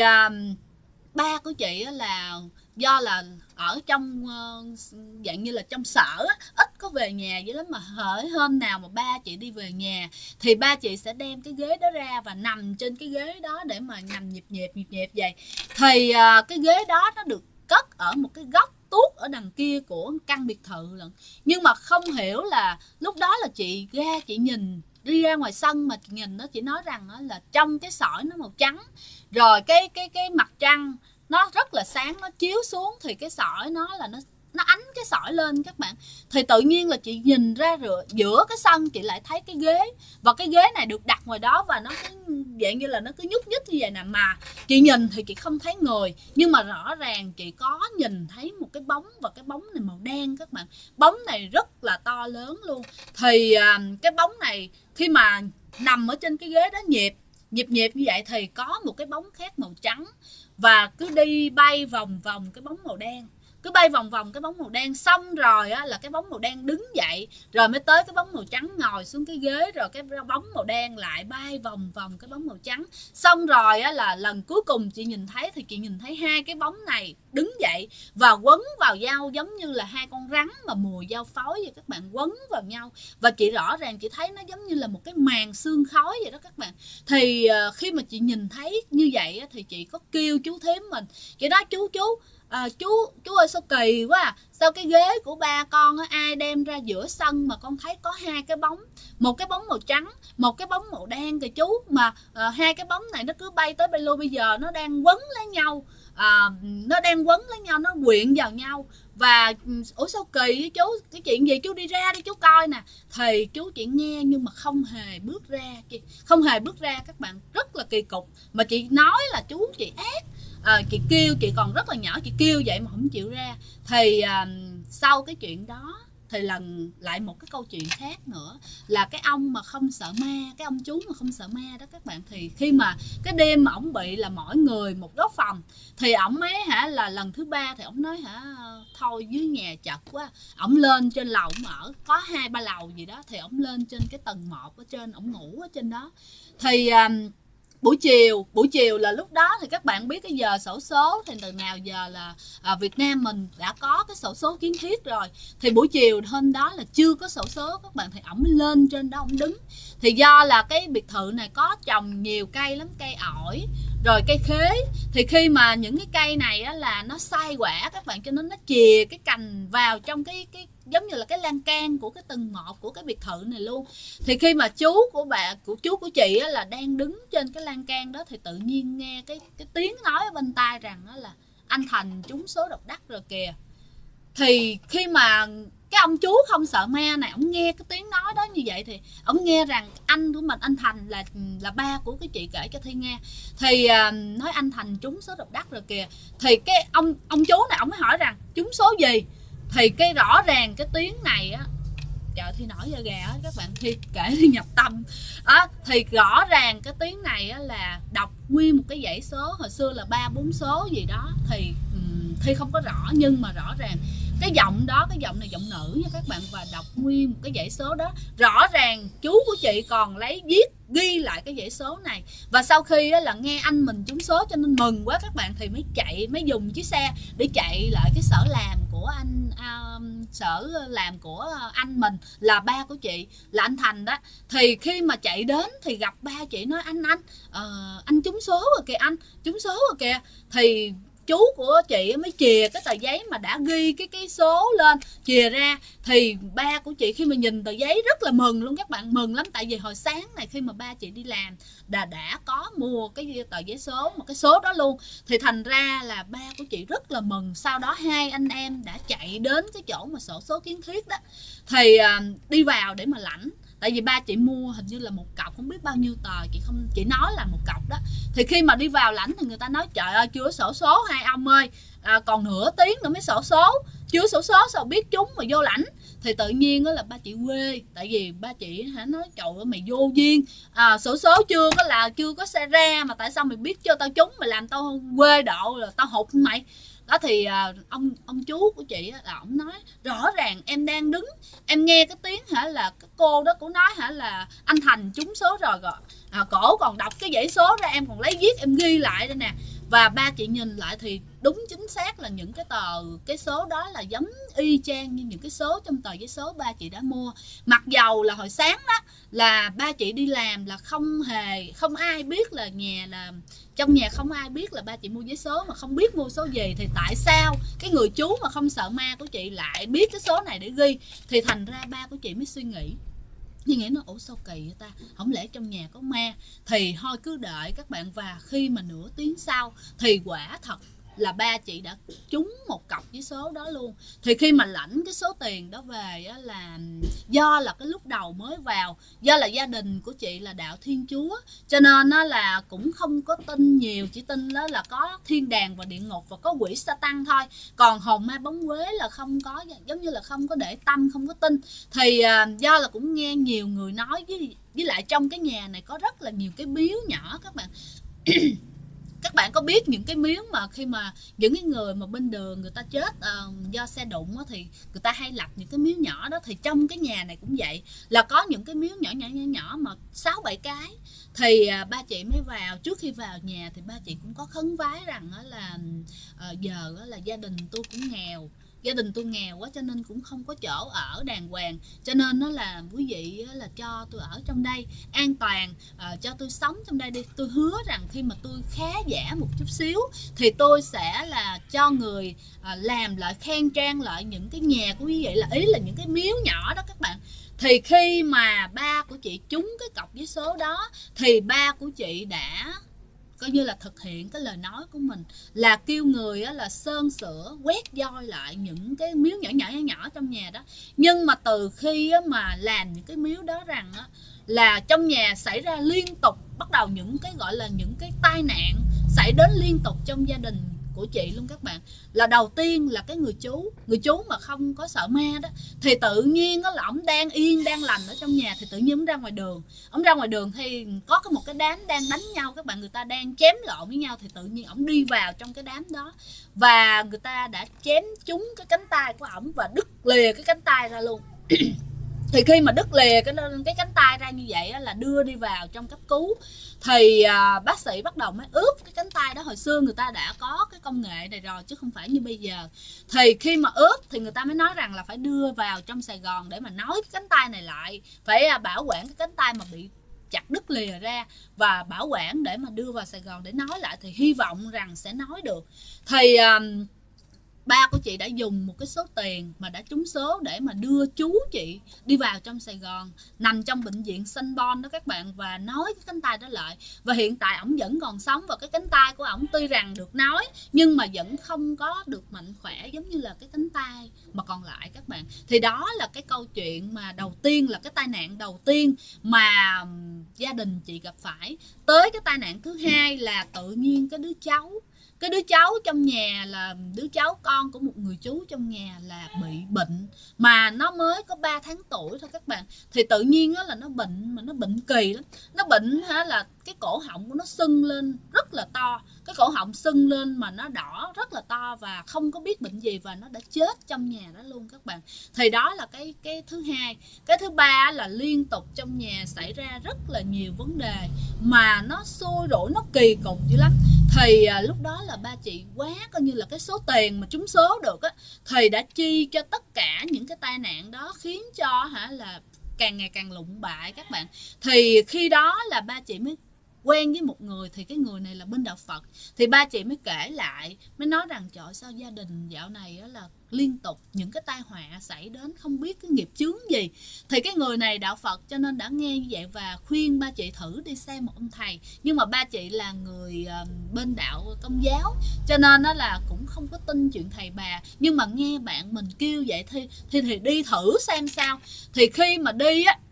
ba của chị là do là ở trong dạng như là trong sở ít có về nhà vậy lắm, mà hỡi hôm nào mà ba chị đi về nhà thì ba chị sẽ đem cái ghế đó ra và nằm trên cái ghế đó để mà nằm nhịp nhịp vậy. Thì cái ghế đó nó được cất ở một cái góc tuốt ở đằng kia của căn biệt thự lận. Nhưng mà không hiểu là lúc đó là chị ra chị nhìn đi ra ngoài sân mà chị nhìn nó, chị nói rằng là trong cái sỏi nó màu trắng, rồi cái mặt trăng nó rất là sáng, nó chiếu xuống thì cái sỏi nó là nó ánh cái sỏi lên các bạn. Thì tự nhiên là chị nhìn ra giữa cái sân chị lại thấy cái ghế, và cái ghế này được đặt ngoài đó, và nó cứ dạng như là nó cứ nhúc nhích như vậy nè. Mà chị nhìn thì chị không thấy người, nhưng mà rõ ràng chị có nhìn thấy một cái bóng, và cái bóng này màu đen các bạn. Bóng này rất là to lớn luôn. Thì cái bóng này khi mà nằm ở trên cái ghế đó nhịp như vậy thì có một cái bóng khác màu trắng, và cứ đi bay vòng vòng cái bóng màu đen, cứ bay vòng vòng cái bóng màu đen. Xong rồi là cái bóng màu đen đứng dậy, rồi mới tới cái bóng màu trắng ngồi xuống cái ghế, rồi cái bóng màu đen lại bay vòng vòng cái bóng màu trắng. Xong rồi là lần cuối cùng chị nhìn thấy thì chị nhìn thấy hai cái bóng này đứng dậy và quấn vào nhau, giống như là hai con rắn mà mùi dao phối vậy các bạn, quấn vào nhau. Và chị rõ ràng chị thấy nó giống như là một cái màn sương khói vậy đó các bạn. Thì khi mà chị nhìn thấy như vậy thì chị có kêu chú thím mình, chị nói chú chú ơi sao kỳ quá à. Sao cái ghế của ba con ai đem ra giữa sân mà con thấy có hai cái bóng, một cái bóng màu trắng, một cái bóng màu đen kìa chú, mà hai cái bóng này nó cứ bay tới bay lui, bây giờ nó đang quấn lấy nhau, nó quyện vào nhau. Và ủa sao kỳ với chú, cái chuyện gì, chú đi ra đi chú coi nè. Thì chú chỉ nghe nhưng mà không hề bước ra, các bạn, rất là kỳ cục. Mà chị nói là chú chị ác. Chị kêu, chị còn rất là nhỏ, chị kêu vậy mà không chịu ra. Thì sau cái chuyện đó thì lần lại một cái câu chuyện khác nữa, là cái ông mà không sợ ma, cái ông chú mà không sợ ma đó các bạn. Thì khi mà cái đêm mà ổng bị là mỗi người một góc phòng, thì ổng ấy là lần thứ ba thì ổng nói thôi dưới nhà chật quá, ổng lên trên lầu ổng ở, có 2-3 lầu gì đó, thì ổng lên trên cái tầng 1 ở trên, ổng ngủ ở trên đó. Thì buổi chiều là lúc đó thì các bạn biết cái giờ xổ số thì từ nào giờ là Việt Nam mình đã có cái xổ số kiến thiết rồi. Thì buổi chiều hôm đó là chưa có xổ số các bạn, thì ổng mới lên trên đó ổng đứng. Thì do là cái biệt thự này có trồng nhiều cây lắm, cây ổi rồi cây khế. Thì khi mà những cái cây này là nó sai quả các bạn, cho nên nó chìa cái cành vào trong cái giống như là cái lan can của cái tầng 1 của cái biệt thự này luôn. Thì khi mà chú của chị là đang đứng trên cái lan can đó, thì tự nhiên nghe cái tiếng nói ở bên tai rằng là anh Thành trúng số độc đắc rồi kìa. Thì khi mà cái ông chú không sợ ma này, ông nghe cái tiếng nói đó như vậy, thì ông nghe rằng anh của mình, anh Thành là ba của cái chị kể cho Thi nghe. Thì nói anh Thành trúng số độc đắc rồi kìa. Thì cái ông chú này ông mới hỏi rằng trúng số gì. Thì cái rõ ràng cái tiếng này á, trời Thi nổi da gà á các bạn, Thi kể Thi nhập tâm á. Thì rõ ràng cái tiếng này á là đọc nguyên một cái dãy số, hồi xưa là 3-4 số gì đó. Thì Thi không có rõ, nhưng mà rõ ràng cái giọng đó, cái giọng này giọng nữ nha các bạn, và đọc nguyên một cái dãy số đó. Rõ ràng chú của chị còn lấy ghi lại cái dãy số này. Và sau khi là nghe anh mình trúng số cho nên mừng quá các bạn, thì mới dùng chiếc xe để chạy lại cái sở làm của anh mình, là ba của chị, là anh Thành đó. Thì khi mà chạy đến thì gặp ba chị, nói anh trúng số rồi kìa, anh trúng số rồi kìa. Thì chú của chị mới chìa cái tờ giấy mà đã ghi cái số lên, chìa ra thì ba của chị khi mà nhìn tờ giấy rất là mừng luôn các bạn, mừng lắm. Tại vì hồi sáng này khi mà ba chị đi làm đã có mua cái tờ giấy số, một cái số đó luôn, thì thành ra là ba của chị rất là mừng. Sau đó hai anh em đã chạy đến cái chỗ mà sổ số kiến thiết đó, thì đi vào để mà lãnh. Tại vì ba chị mua hình như là một cọc không biết bao nhiêu tờ, chị nói là một cọc đó. Thì khi mà đi vào lãnh thì người ta nói trời ơi chưa sổ số hai ông ơi, còn nửa tiếng nữa mới sổ số, chưa sổ số sao biết chúng mà vô lãnh. Thì tự nhiên đó là ba chị quê, tại vì ba chị nói trời ơi mày vô duyên, sổ số chưa có xe ra mà tại sao mày biết cho tao trúng, mày làm tao quê độ là tao hụt mày đó. Thì ông chú của chị là ông nói rõ ràng em đang đứng, em nghe cái tiếng là cái cô đó cũng nói là anh Thành trúng số rồi, cổ còn đọc cái dãy số ra, em còn lấy viết em ghi lại đây nè. Và ba chị nhìn lại thì đúng chính xác là những cái số đó là giống y chang như những cái số trong tờ giấy số ba chị đã mua. Mặc dầu là hồi sáng đó là ba chị đi làm là không ai biết là trong nhà không ai biết là ba chị mua giấy số, mà không biết mua số gì. Thì tại sao cái người chú mà không sợ ma của chị lại biết cái số này để ghi? Thì thành ra ba của chị mới suy nghĩ nó ủa sao kỳ vậy ta, không lẽ trong nhà có ma? Thì thôi cứ đợi các bạn. Và khi mà nửa tiếng sau thì quả thật là ba chị đã trúng một cọc với số đó luôn. Thì khi mà lãnh cái số tiền đó về á, là do là cái lúc đầu mới vào, do là gia đình của chị là đạo Thiên Chúa, cho nên nó là cũng không có tin nhiều, chỉ tin đó là có thiên đàng và địa ngục và có quỷ Satan thôi. Còn hồn ma bóng quế là không có, giống như là không có để tâm, không có tin. Thì do là cũng nghe nhiều người nói, với lại trong cái nhà này có rất là nhiều cái miếu nhỏ các bạn. Các bạn có biết những cái miếu mà khi mà những cái người mà bên đường người ta chết do xe đụng á, thì người ta hay lập những cái miếu nhỏ đó. Thì trong cái nhà này cũng vậy, là có những cái miếu nhỏ mà 6-7 cái. Thì ba chị mới vào, trước khi vào nhà thì ba chị cũng có khấn vái rằng là giờ là gia đình tôi cũng nghèo, gia đình tôi nghèo quá cho nên cũng không có chỗ ở đàng hoàng, cho nên nó là quý vị là cho tôi ở trong đây an toàn, cho tôi sống trong đây đi. Tôi hứa rằng khi mà tôi khá giả một chút xíu thì tôi sẽ là cho người làm lại, khang trang lại những cái nhà của quý vị, là ý là những cái miếu nhỏ đó các bạn. Thì khi mà ba của chị trúng cái cọc với số đó thì ba của chị đã coi như là thực hiện cái lời nói của mình, là kêu người là sơn sửa quét doi lại những cái miếu nhỏ trong nhà đó. Nhưng mà từ khi mà làm những cái miếu đó rằng là trong nhà xảy ra liên tục, bắt đầu những cái gọi là những cái tai nạn xảy đến liên tục trong gia đình của chị luôn các bạn. Là đầu tiên là cái người chú mà không có sợ ma đó, thì tự nhiên là ổng đang yên đang lành ở trong nhà, thì tự nhiên ổng ra ngoài đường thì có một cái đám đang đánh nhau các bạn, người ta đang chém lộn với nhau. Thì tự nhiên ổng đi vào trong cái đám đó và người ta đã chém trúng cái cánh tay của ổng và đứt lìa cái cánh tay ra luôn. Thì khi mà đứt lìa cái cánh tay ra như vậy là đưa đi vào trong cấp cứu. Thì bác sĩ bắt đầu mới ướp cái cánh tay đó. Hồi xưa người ta đã có cái công nghệ này rồi chứ không phải như bây giờ. Thì khi mà ướp thì người ta mới nói rằng là phải đưa vào trong Sài Gòn để mà nối cái cánh tay này lại, phải bảo quản cái cánh tay mà bị chặt đứt lìa ra và bảo quản để mà đưa vào Sài Gòn để nói lại, thì hy vọng rằng sẽ nói được. Thì ba của chị đã dùng một cái số tiền mà đã trúng số để mà đưa chú chị đi vào trong Sài Gòn, nằm trong bệnh viện Sanh Pôn đó các bạn, và nói cái cánh tay đó lại. Và hiện tại ổng vẫn còn sống, và cái cánh tay của ổng tuy rằng được nói nhưng mà vẫn không có được mạnh khỏe giống như là cái cánh tay mà còn lại các bạn. Thì đó là cái câu chuyện mà đầu tiên, là cái tai nạn đầu tiên mà gia đình chị gặp phải. Tới cái tai nạn thứ hai là tự nhiên cái đứa cháu trong nhà, là đứa cháu con của một người chú trong nhà là bị bệnh, mà nó mới có 3 tháng tuổi thôi các bạn. Thì tự nhiên là nó bệnh, mà nó bệnh kỳ lắm. Nó bệnh là cái cổ họng của nó sưng lên rất là to, cái cổ họng sưng lên mà nó đỏ rất là to, và không có biết bệnh gì, và nó đã chết trong nhà đó luôn các bạn. Thì đó là cái thứ hai. Cái thứ ba là liên tục trong nhà xảy ra rất là nhiều vấn đề mà nó xui rủi, nó kỳ cục dữ lắm. Thì lúc đó là ba chị quá coi như là cái số tiền mà trúng số được thì đã chi cho tất cả những cái tai nạn đó, khiến cho là càng ngày càng lụng bại các bạn. Thì khi đó là ba chị mới quen với một người thì cái người này là bên đạo Phật. Thì ba chị mới kể lại, mới nói rằng trời ơi, sao gia đình dạo này là liên tục những cái tai họa xảy đến, không biết cái nghiệp chướng gì. Thì cái người này đạo Phật cho nên đã nghe như vậy và khuyên ba chị thử đi xem một ông thầy. Nhưng mà ba chị là người bên đạo Công giáo cho nên nó là cũng không có tin chuyện thầy bà. Nhưng mà nghe bạn mình kêu vậy thì đi thử xem sao. Thì khi mà đi á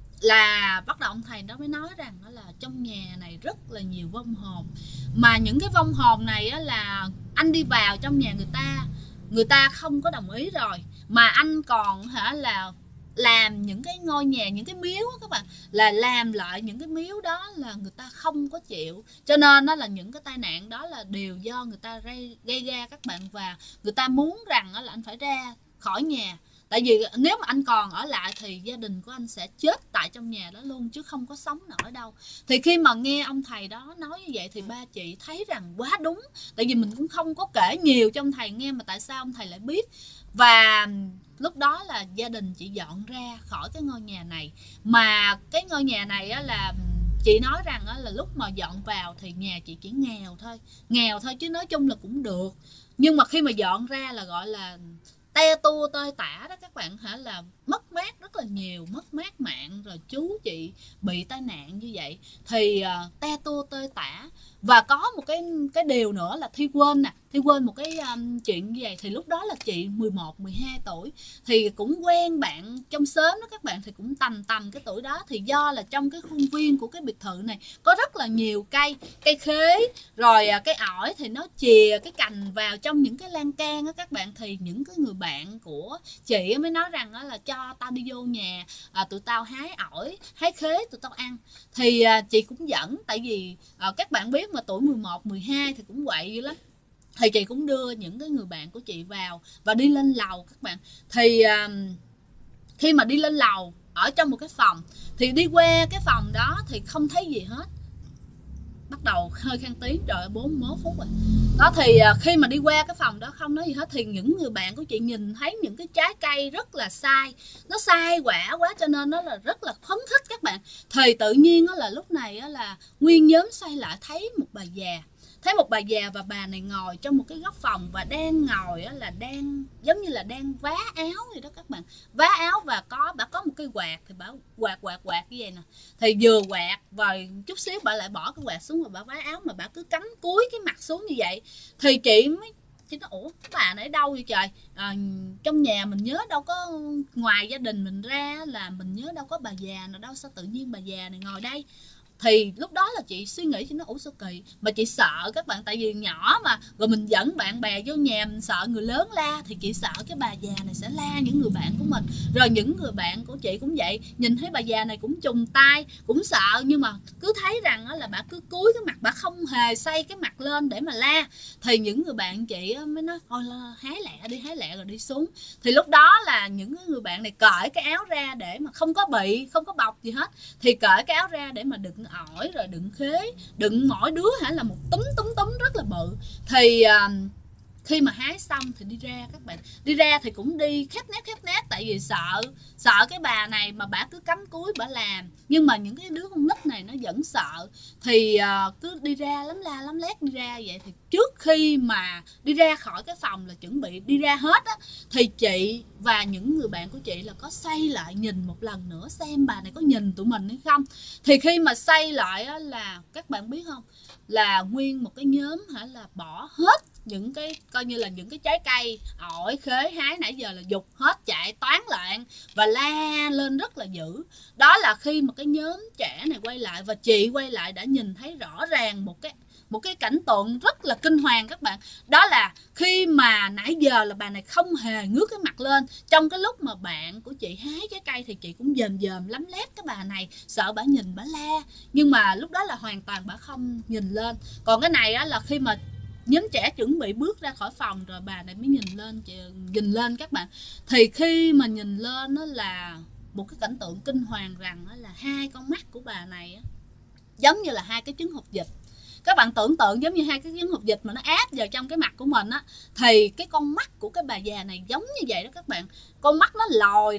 là bắt đầu ông thầy đó mới nói rằng đó là trong nhà này rất là nhiều vong hồn, mà những cái vong hồn này á là anh đi vào trong nhà người ta không có đồng ý rồi, mà anh còn là làm những cái ngôi nhà, những cái miếu á các bạn, là làm lại những cái miếu đó là người ta không có chịu. Cho nên đó là những cái tai nạn đó là đều do người ta gây ra các bạn, và người ta muốn rằng là anh phải ra khỏi nhà. Tại vì nếu mà anh còn ở lại thì gia đình của anh sẽ chết tại trong nhà đó luôn, chứ không có sống nổi đâu. Thì khi mà nghe ông thầy đó nói như vậy thì ba chị thấy rằng quá đúng. Tại vì mình cũng không có kể nhiều cho ông thầy nghe, mà tại sao ông thầy lại biết. Và lúc đó là gia đình chị dọn ra khỏi cái ngôi nhà này. Mà cái ngôi nhà này á là chị nói rằng là lúc mà dọn vào thì nhà chị chỉ nghèo thôi chứ nói chung là cũng được. Nhưng mà khi mà dọn ra là gọi là te tua tơi tả đó các bạn, là mất mát rất là nhiều, mất mát mạng. Rồi chú chị bị tai nạn như vậy thì te tua tơi tả. Và có một cái điều nữa là Thi quên một cái chuyện như vậy. Thì lúc đó là chị 11, 12 tuổi thì cũng quen bạn trong xóm đó các bạn, thì cũng tầm cái tuổi đó. Thì do là trong cái khuôn viên của cái biệt thự này có rất là nhiều cây khế, rồi cây ổi thì nó chìa cái cành vào trong những cái lan can đó các bạn. Thì những cái người bạn của chị mới nói rằng là cho tao đi vô nhà, tụi tao hái ổi hái khế tụi tao ăn. Thì chị cũng dẫn, tại vì các bạn biết mà tuổi 11, 12 thì cũng quậy dữ lắm. Thì chị cũng đưa những cái người bạn của chị vào và đi lên lầu các bạn. Thì khi mà đi lên lầu ở trong một cái phòng, thì đi qua cái phòng đó thì không thấy gì hết. Bắt đầu hơi khan tiếng, trời ơi 41 phút rồi đó. Thì khi mà đi qua cái phòng đó không nói gì hết, thì những người bạn của chị nhìn thấy những cái trái cây rất là sai, nó sai quả quá cho nên nó là rất là phấn khích các bạn. Thì tự nhiên là lúc này là nguyên nhóm xoay lại thấy một bà già, và bà này ngồi trong một cái góc phòng và đang ngồi là đang giống như là đang vá áo vậy đó các bạn, vá áo. Và bà có một cái quạt, thì bà quạt như vậy nè. Thì vừa quạt và chút xíu bà lại bỏ cái quạt xuống và bà vá áo, mà bà cứ cắm cúi cái mặt xuống như vậy. Thì chị nói ủa bà này ở đâu vậy trời, trong nhà mình nhớ đâu có, ngoài gia đình mình ra là mình nhớ đâu có bà già nào đâu, sao tự nhiên bà già này ngồi đây. Thì lúc đó là chị suy nghĩ, chị nói ủa sao kỳ, mà chị sợ các bạn, tại vì nhỏ mà, rồi mình dẫn bạn bè vô nhà mình sợ người lớn la, thì chị sợ cái bà già này sẽ la những người bạn của mình. Rồi những người bạn của chị cũng vậy, nhìn thấy bà già này cũng trùng tay, cũng sợ, nhưng mà cứ thấy rằng là bà cứ cúi cái mặt, bà không hề xoay cái mặt lên để mà la. Thì những người bạn chị mới nói thôi hái lẹ rồi đi xuống. Thì lúc đó là những người bạn này cởi cái áo ra để mà không có bọc gì hết, thì cởi cái áo ra để mà đựng ổi, rồi đựng khế, đựng mỗi đứa là một túm rất là bự. Thì khi mà hái xong thì đi ra các bạn, đi ra thì cũng đi khép nép, tại vì sợ cái bà này mà bà cứ cắm cúi bà làm. Nhưng mà những cái đứa con nít này nó vẫn sợ, thì cứ đi ra lắm la lắm lét đi ra vậy. Thì trước khi mà đi ra khỏi cái phòng là chuẩn bị đi ra hết á, thì chị và những người bạn của chị là có xoay lại nhìn một lần nữa xem bà này có nhìn tụi mình hay không. Thì khi mà xoay lại á, là các bạn biết không, là nguyên một cái nhóm là bỏ hết những cái coi như là những cái trái cây ổi khế hái nãy giờ là giục hết, chạy toán loạn và la lên rất là dữ. Đó là khi mà cái nhóm trẻ này quay lại và chị quay lại đã nhìn thấy rõ ràng một cái cảnh tượng rất là kinh hoàng các bạn. Đó là khi mà nãy giờ là bà này không hề ngước cái mặt lên. Trong cái lúc mà bạn của chị hái trái cây thì chị cũng dòm lắm lét cái bà này, sợ bà nhìn bà la. Nhưng mà lúc đó là hoàn toàn bà không nhìn lên. Còn cái này á, là khi mà nhóm trẻ chuẩn bị bước ra khỏi phòng rồi bà này mới nhìn lên các bạn. Thì khi mà nhìn lên đó là một cái cảnh tượng kinh hoàng, rằng đó là hai con mắt của bà này á, giống như là hai cái trứng hột vịt. Các bạn tưởng tượng giống như hai cái trứng hột vịt mà nó áp vào trong cái mặt của mình á, thì cái con mắt của cái bà già này giống như vậy đó các bạn. Con mắt nó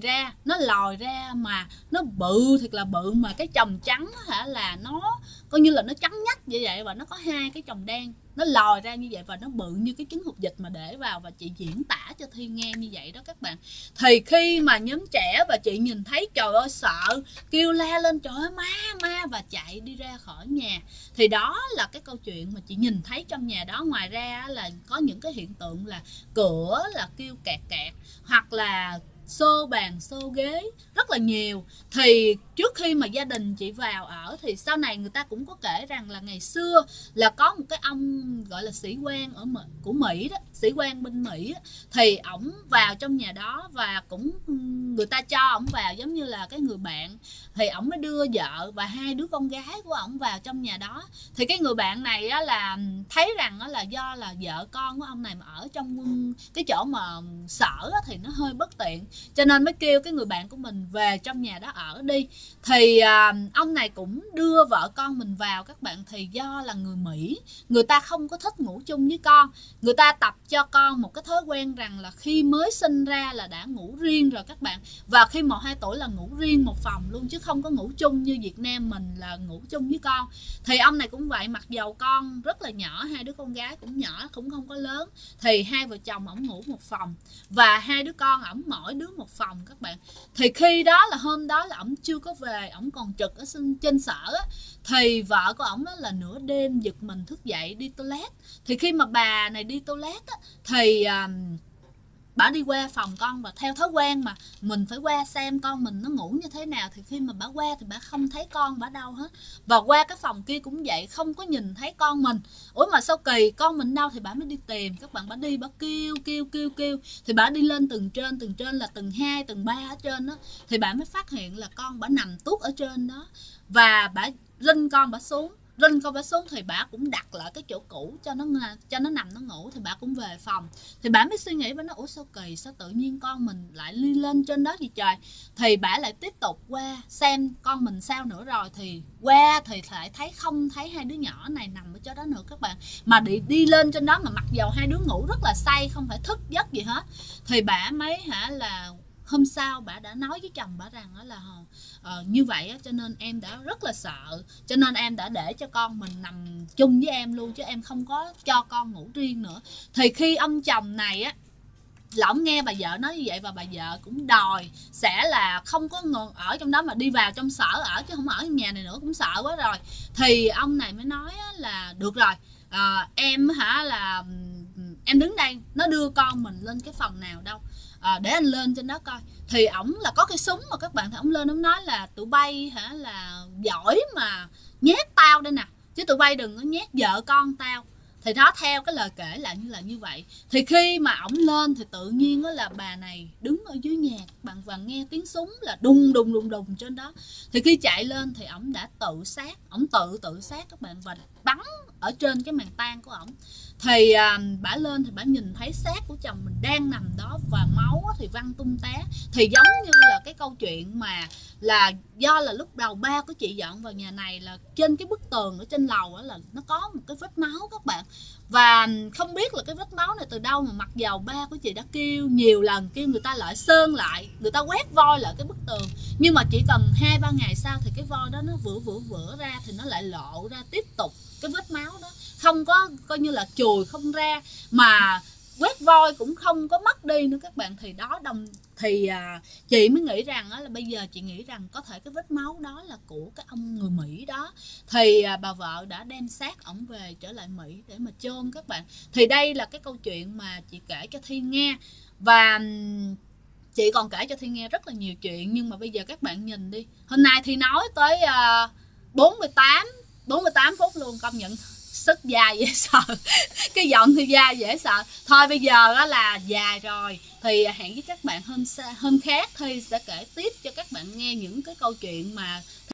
lòi ra mà nó bự thiệt là bự, mà cái chòm trắng hả là nó coi như là nó trắng nhách vậy, và nó có hai cái chòm đen nó lòi ra như vậy, và nó bự như cái trứng hột vịt mà để vào, và chị diễn tả cho Thi nghe như vậy đó các bạn. Thì khi mà nhóm trẻ và chị nhìn thấy, trời ơi sợ, kêu la lên trời ơi ma, và chạy đi ra khỏi nhà. Thì đó là cái câu chuyện mà chị nhìn thấy trong nhà đó. Ngoài ra là có những cái hiện tượng là cửa là kêu kẹt kẹt, hoặc là xô bàn xô ghế rất là nhiều. Thì trước khi mà gia đình chị vào ở thì sau này người ta cũng có kể rằng là ngày xưa là có một cái ông gọi là sĩ quan ở của Mỹ đó, sĩ quan bên Mỹ đó, thì ổng vào trong nhà đó và cũng người ta cho ổng vào giống như là cái người bạn. Thì ổng mới đưa vợ và hai đứa con gái của ổng vào trong nhà đó. Thì cái người bạn này á, là thấy rằng á, là do là vợ con của ông này mà ở trong cái chỗ mà sở á, thì nó hơi bất tiện, cho nên mới kêu cái người bạn của mình về trong nhà đó ở đi. Thì ông này cũng đưa vợ con mình vào các bạn. Thì do là người Mỹ, người ta không có thích ngủ chung với con. Người ta tập cho con một cái thói quen rằng là khi mới sinh ra là đã ngủ riêng rồi các bạn. Và khi 1-2 tuổi là ngủ riêng một phòng luôn, chứ không có ngủ chung như Việt Nam mình là ngủ chung với con. Thì ông này cũng vậy, mặc dầu con rất là nhỏ, hai đứa con gái cũng nhỏ, cũng không có lớn, thì hai vợ chồng ổng ngủ một phòng và hai đứa con ổng mỗi đứa một phòng các bạn. Thì khi đó là hôm đó là ổng chưa có về, ổng còn trực ở trên sở á. Thì vợ của ổng là nửa đêm giật mình thức dậy đi toilet. Thì khi mà bà này đi toilet á, thì bà đi qua phòng con, và theo thói quen mà mình phải qua xem con mình nó ngủ như thế nào. Thì khi mà bà qua thì bà không thấy con bà đâu hết. Và qua cái phòng kia cũng vậy, không có nhìn thấy con mình. Ủa mà sao kỳ, con mình đâu? Thì bà mới đi tìm các bạn. Bà đi bà kêu. Thì bà đi lên tầng trên là tầng 2, tầng 3 ở trên đó. Thì bà mới phát hiện là con bà nằm tuốt ở trên đó. Và bà rinh con bà xuống. Thì bà cũng đặt lại cái chỗ cũ cho nó nằm nó ngủ. Thì bà cũng về phòng. Thì bà mới suy nghĩ, bà nói ủa sao kỳ, sao tự nhiên con mình lại đi lên trên đó gì trời. Thì bà lại tiếp tục qua xem con mình sao nữa rồi. Thì qua thì lại không thấy hai đứa nhỏ này nằm ở chỗ đó nữa các bạn, mà đi lên trên đó, mà mặc dầu hai đứa ngủ rất là say, không phải thức giấc gì hết. Thì bà mới là hôm sau bà đã nói với chồng bà rằng là như vậy cho nên em đã rất là sợ, cho nên em đã để cho con mình nằm chung với em luôn, chứ em không có cho con ngủ riêng nữa. Thì khi ông chồng này á là ông nghe bà vợ nói như vậy, và bà vợ cũng đòi sẽ là không có ở trong đó mà đi vào trong sở ở, chứ không ở nhà này nữa, cũng sợ quá rồi. Thì ông này mới nói là được rồi, em là em đứng đây, nó đưa con mình lên cái phòng nào đâu, để anh lên trên đó coi. Thì ổng là có cái súng mà các bạn, thì ổng lên ổng nói là tụi bay là giỏi mà nhét tao đây nè, chứ tụi bay đừng có nhét vợ con tao. Thì đó, theo cái lời kể là như vậy. Thì khi mà ổng lên thì tự nhiên đó là bà này đứng ở dưới nhà các bạn, và nghe tiếng súng là đùng trên đó. Thì khi chạy lên thì ổng đã tự sát, ổng tự sát các bạn, và bắn ở trên cái màn tang của ổng. Thì bả lên thì bả nhìn thấy xác của chồng mình đang nằm đó, và máu thì văng tung té. Thì giống như là cái câu chuyện mà là do là lúc đầu ba của chị dọn vào nhà này, là trên cái bức tường ở trên lầu là nó có một cái vết máu các bạn. Và không biết là cái vết máu này từ đâu, mà mặc dầu ba của chị đã kêu nhiều lần, kêu người ta lại sơn lại, người ta quét vôi lại cái bức tường, nhưng mà chỉ cần 2-3 ngày sau thì cái vôi đó nó vữa ra, thì nó lại lộ ra tiếp tục cái vết máu đó, không có coi như là chùi không ra, mà quét vôi cũng không có mất đi nữa các bạn. Thì đó chị mới nghĩ rằng là bây giờ chị nghĩ rằng có thể cái vết máu đó là của cái ông người Mỹ đó. Thì bà vợ đã đem xác ổng về trở lại Mỹ để mà chôn các bạn. Thì đây là cái câu chuyện mà chị kể cho Thiên nghe, và chị còn kể cho Thiên nghe rất là nhiều chuyện. Nhưng mà bây giờ các bạn nhìn đi, hôm nay thì nói tới 48 phút luôn, công nhận sức dài dễ sợ. Cái giọng thì dài dễ sợ. Thôi bây giờ đó là dài rồi, thì hẹn với các bạn hôm khác Thi sẽ kể tiếp cho các bạn nghe những cái câu chuyện mà